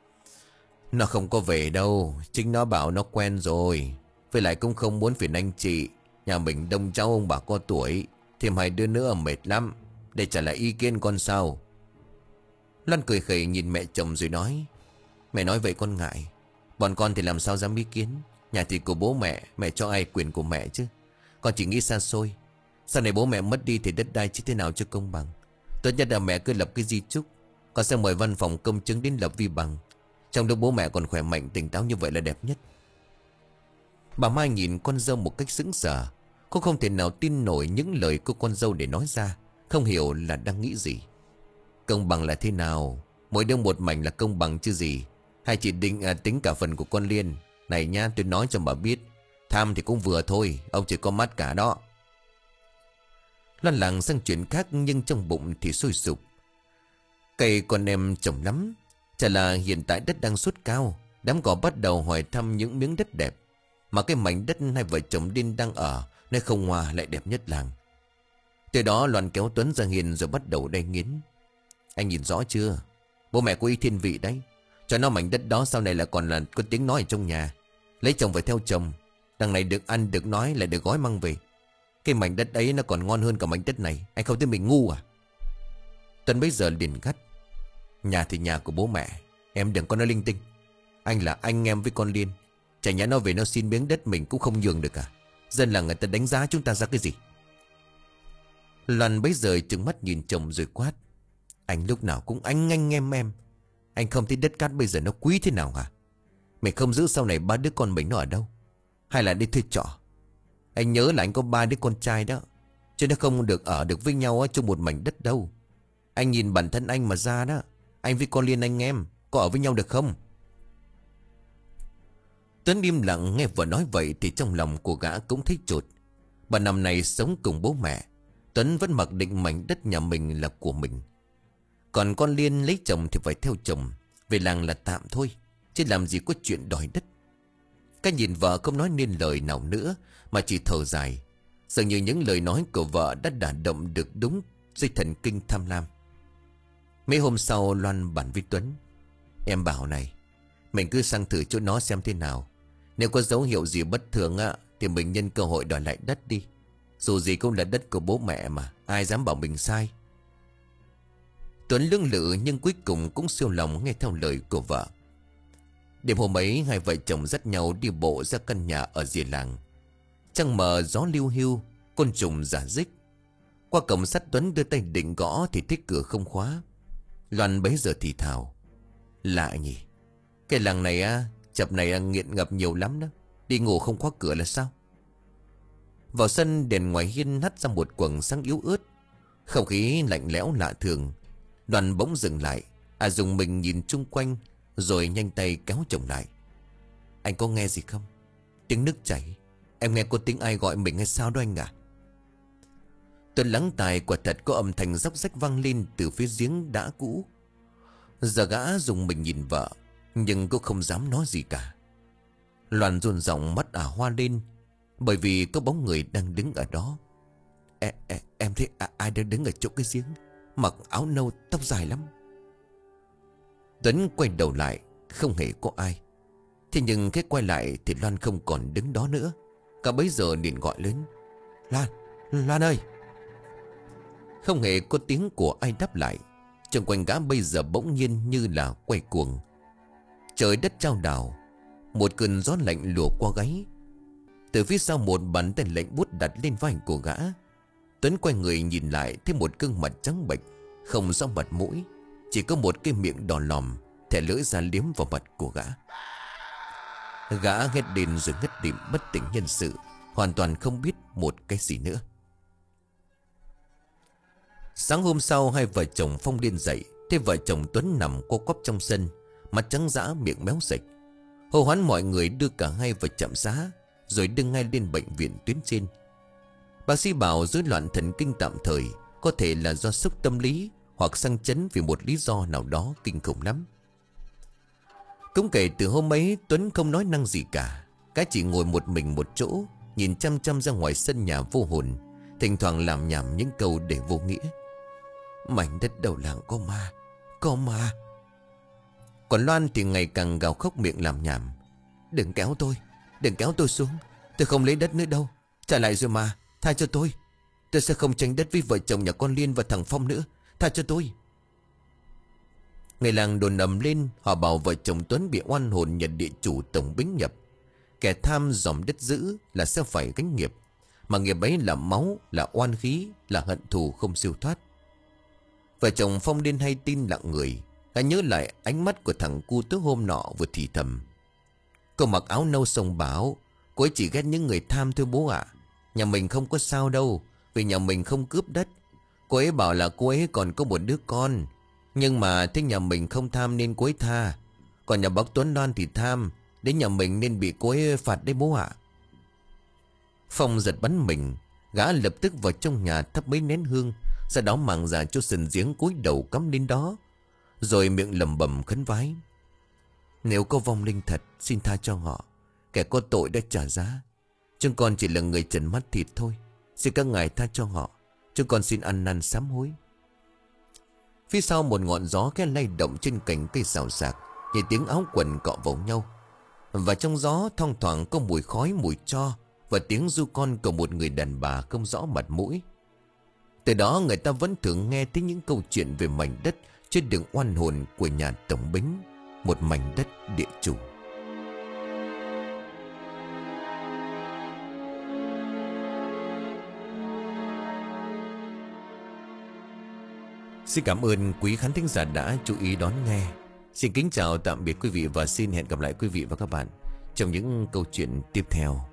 S1: nó không có về đâu, chính nó bảo nó quen rồi. Với lại cũng không muốn phiền anh chị, nhà mình đông cháu ông bà có tuổi, thêm hai đứa nữa mệt lắm. Để trả lại ý kiến con sao? Loan cười khẩy nhìn mẹ chồng rồi nói: mẹ nói vậy con ngại. Bọn con thì làm sao dám ý kiến. Nhà thì của bố mẹ, mẹ cho ai quyền của mẹ chứ. Con chỉ nghĩ xa xôi. Sau này bố mẹ mất đi thì đất đai chứ thế nào cho công bằng. Tốt nhất là mẹ cứ lập cái di chúc, con sẽ mời văn phòng công chứng đến lập vi bằng. Trong lúc bố mẹ còn khỏe mạnh tỉnh táo như vậy là đẹp nhất. Bà Mai nhìn con dâu một cách sững sờ. Cô không thể nào tin nổi những lời của con dâu để nói ra, không hiểu là đang nghĩ gì. Công bằng là thế nào? Mỗi đứa một mảnh là công bằng chứ gì. Hay chỉ định à, tính cả phần của con Liên. Này nha, tôi nói cho bà biết, tham thì cũng vừa thôi, ông chỉ có mắt cả đó. Loan làng sang chuyện khác nhưng trong bụng thì sôi sục. Cây con em trồng lắm. Chả là hiện tại đất đang sốt cao. Đám cỏ bắt đầu hỏi thăm những miếng đất đẹp. Mà cái mảnh đất hai vợ chồng Liên đang ở, nơi không hòa lại đẹp nhất làng. Từ đó Loan kéo Tuấn ra hiền rồi bắt đầu đay nghiến. Anh nhìn rõ chưa? Bố mẹ của Y thiên vị đấy. Cho nó mảnh đất đó sau này là còn là có tiếng nói ở trong nhà. Lấy chồng phải theo chồng. Đằng này được ăn được nói lại được gói mang về. Cái mảnh đất ấy nó còn ngon hơn cả mảnh đất này. Anh không thấy mình ngu à? Tuấn bây giờ liền gắt. Nhà thì nhà của bố mẹ, em đừng có nói linh tinh. Anh là anh em với con Liên. Chả nhẽ nó về nó xin miếng đất mình cũng không nhường được à? Dân là người ta đánh giá chúng ta ra cái gì? Loan bấy giờ trừng mắt nhìn chồng rồi quát. Anh lúc nào cũng anh anh em em. Anh không thấy đất cát bây giờ nó quý thế nào hả? Mày không giữ sau này ba đứa con mình nó ở đâu? Hay là đi thuê trọ? Anh nhớ là anh có ba đứa con trai đó. Chứ nó không được ở được với nhau trong một mảnh đất đâu. Anh nhìn bản thân anh mà ra đó. Anh với con Liên anh em có ở với nhau được không? Tuấn im lặng nghe vợ nói vậy thì trong lòng của gã cũng thấy chột. Bà năm này sống cùng bố mẹ, Tuấn vẫn mặc định mảnh đất nhà mình là của mình. Còn con Liên lấy chồng thì phải theo chồng. Về làng là tạm thôi, chứ làm gì có chuyện đòi đất. Cái nhìn vợ không nói nên lời nào nữa, mà chỉ thở dài. Dường như những lời nói của vợ đã đả động được đúng dây thần kinh tham lam. Mấy hôm sau Loan bàn với Tuấn. Em bảo này, mình cứ sang thử chỗ nó xem thế nào. Nếu có dấu hiệu gì bất thường á, thì mình nhân cơ hội đòi lại đất đi. Dù gì cũng là đất của bố mẹ mà, ai dám bảo mình sai. Tuấn lưỡng lự nhưng cuối cùng cũng siêu lòng nghe theo lời của vợ. Đêm hôm ấy hai vợ chồng dắt nhau đi bộ ra căn nhà ở rìa làng. Trăng mờ gió liu hiu, côn trùng rả rích. Qua cổng sắt Tuấn đưa tay định gõ thì thấy cửa không khóa. Loan bấy giờ thì thào. Lạ nhỉ, cái làng này á, chập này nghiện ngập nhiều lắm đó. Đi ngủ không khóa cửa là sao? Vào sân đèn ngoài hiên hắt ra một quầng sáng yếu ớt. Không khí lạnh lẽo lạ thường. Loan bỗng dừng lại. À dùng mình nhìn chung quanh, rồi nhanh tay kéo chồng lại. Anh có nghe gì không? Tiếng nước chảy. Em nghe có tiếng ai gọi mình hay sao đó anh à? Tuấn lắng tai, quả thật có âm thanh róc rách vang lên từ phía giếng đã cũ. Giờ gã dùng mình nhìn vợ, nhưng cũng không dám nói gì cả. Loan run ròng mắt ả hoa lên, bởi vì có bóng người đang đứng ở đó. Em, em, em thấy à, ai đang đứng ở chỗ cái giếng, mặc áo nâu tóc dài lắm. Tuấn quay đầu lại, không hề có ai. Thế nhưng cái quay lại thì Loan không còn đứng đó nữa. Cả bấy giờ liền gọi lớn. Loan, Loan ơi! Không hề có tiếng của ai đáp lại. Xung quanh gã bây giờ bỗng nhiên như là quay cuồng. Trời đất chao đảo. Một cơn gió lạnh lùa qua gáy. Từ phía sau một bàn tay lạnh buốt đặt lên vai của gã. Tuấn quay người nhìn lại, thấy một gương mặt trắng bệch, không rõ mặt mũi, chỉ có một cái miệng đỏ lòm, thẻ lưỡi ra liếm vào mặt của gã. Gã hét lên rồi ngất lịm bất tỉnh nhân sự, hoàn toàn không biết một cái gì nữa. Sáng hôm sau hai vợ chồng Phong điên dậy, thấy vợ chồng Tuấn nằm co quắp trong sân, mặt trắng dã, miệng méo sạch. Hô hoán mọi người đưa cả hai vào trạm xá, rồi đưa ngay lên bệnh viện tuyến trên. Bác sĩ bảo rối loạn thần kinh tạm thời, có thể là do sốc tâm lý hoặc sang chấn vì một lý do nào đó kinh khủng lắm. Cũng kể từ hôm ấy, Tuấn không nói năng gì cả. Cái chỉ ngồi một mình một chỗ, nhìn chăm chăm ra ngoài sân nhà vô hồn, thỉnh thoảng làm nhảm những câu để vô nghĩa. Mảnh đất đầu làng có ma, có ma. Còn Loan thì ngày càng gào khóc miệng làm nhảm. Đừng kéo tôi, đừng kéo tôi xuống. Tôi không lấy đất nữa đâu. Trả lại rồi mà, tha cho tôi. Tôi sẽ không tranh đất với vợ chồng nhà con Liên và thằng Phong nữa. Tha cho tôi. Người làng đồn ầm lên, họ bảo vợ chồng Tuấn bị oan hồn nhận địa chủ tổng bính nhập. Kẻ tham dòm đất giữ là sẽ phải gánh nghiệp. Mà nghiệp ấy là máu, là oan khí, là hận thù không siêu thoát. Vợ chồng Phong điên hay tin lặng người. Hãy nhớ lại ánh mắt của thằng cu tứ hôm nọ vừa thì thầm. Cô mặc áo nâu sông báo, cô ấy chỉ ghét những người tham thôi bố ạ. Nhà mình không có sao đâu, vì nhà mình không cướp đất. Cô ấy bảo là cô ấy còn có một đứa con. Nhưng mà thế nhà mình không tham nên cô ấy tha. Còn nhà bác Tuấn Loan thì tham. Đến nhà mình nên bị cô ấy phạt đấy bố ạ. Phong giật bắn mình. Gã lập tức vào trong nhà thắp mấy nén hương. Sau đó mang ra cho sừng giếng cúi đầu cắm lên đó. Rồi miệng lẩm bẩm khấn vái. Nếu có vong linh thật, xin tha cho họ. Kẻ có tội đã trả giá. Chúng con chỉ là người trần mắt thịt thôi. Xin các ngài tha cho họ. Chúng con xin ăn năn sám hối. Phía sau một ngọn gió cái lay động trên cành cây xào xạc, như tiếng áo quần cọ vào nhau. Và trong gió thoang thoảng có mùi khói, mùi tro và tiếng ru con của một người đàn bà không rõ mặt mũi. Từ đó người ta vẫn thường nghe thấy những câu chuyện về mảnh đất trên đường oan hồn của nhà Tổng Bính, một mảnh đất địa chủ. Xin cảm ơn quý khán thính giả đã chú ý đón nghe. Xin kính chào tạm biệt quý vị và xin hẹn gặp lại quý vị và các bạn trong những câu chuyện tiếp theo.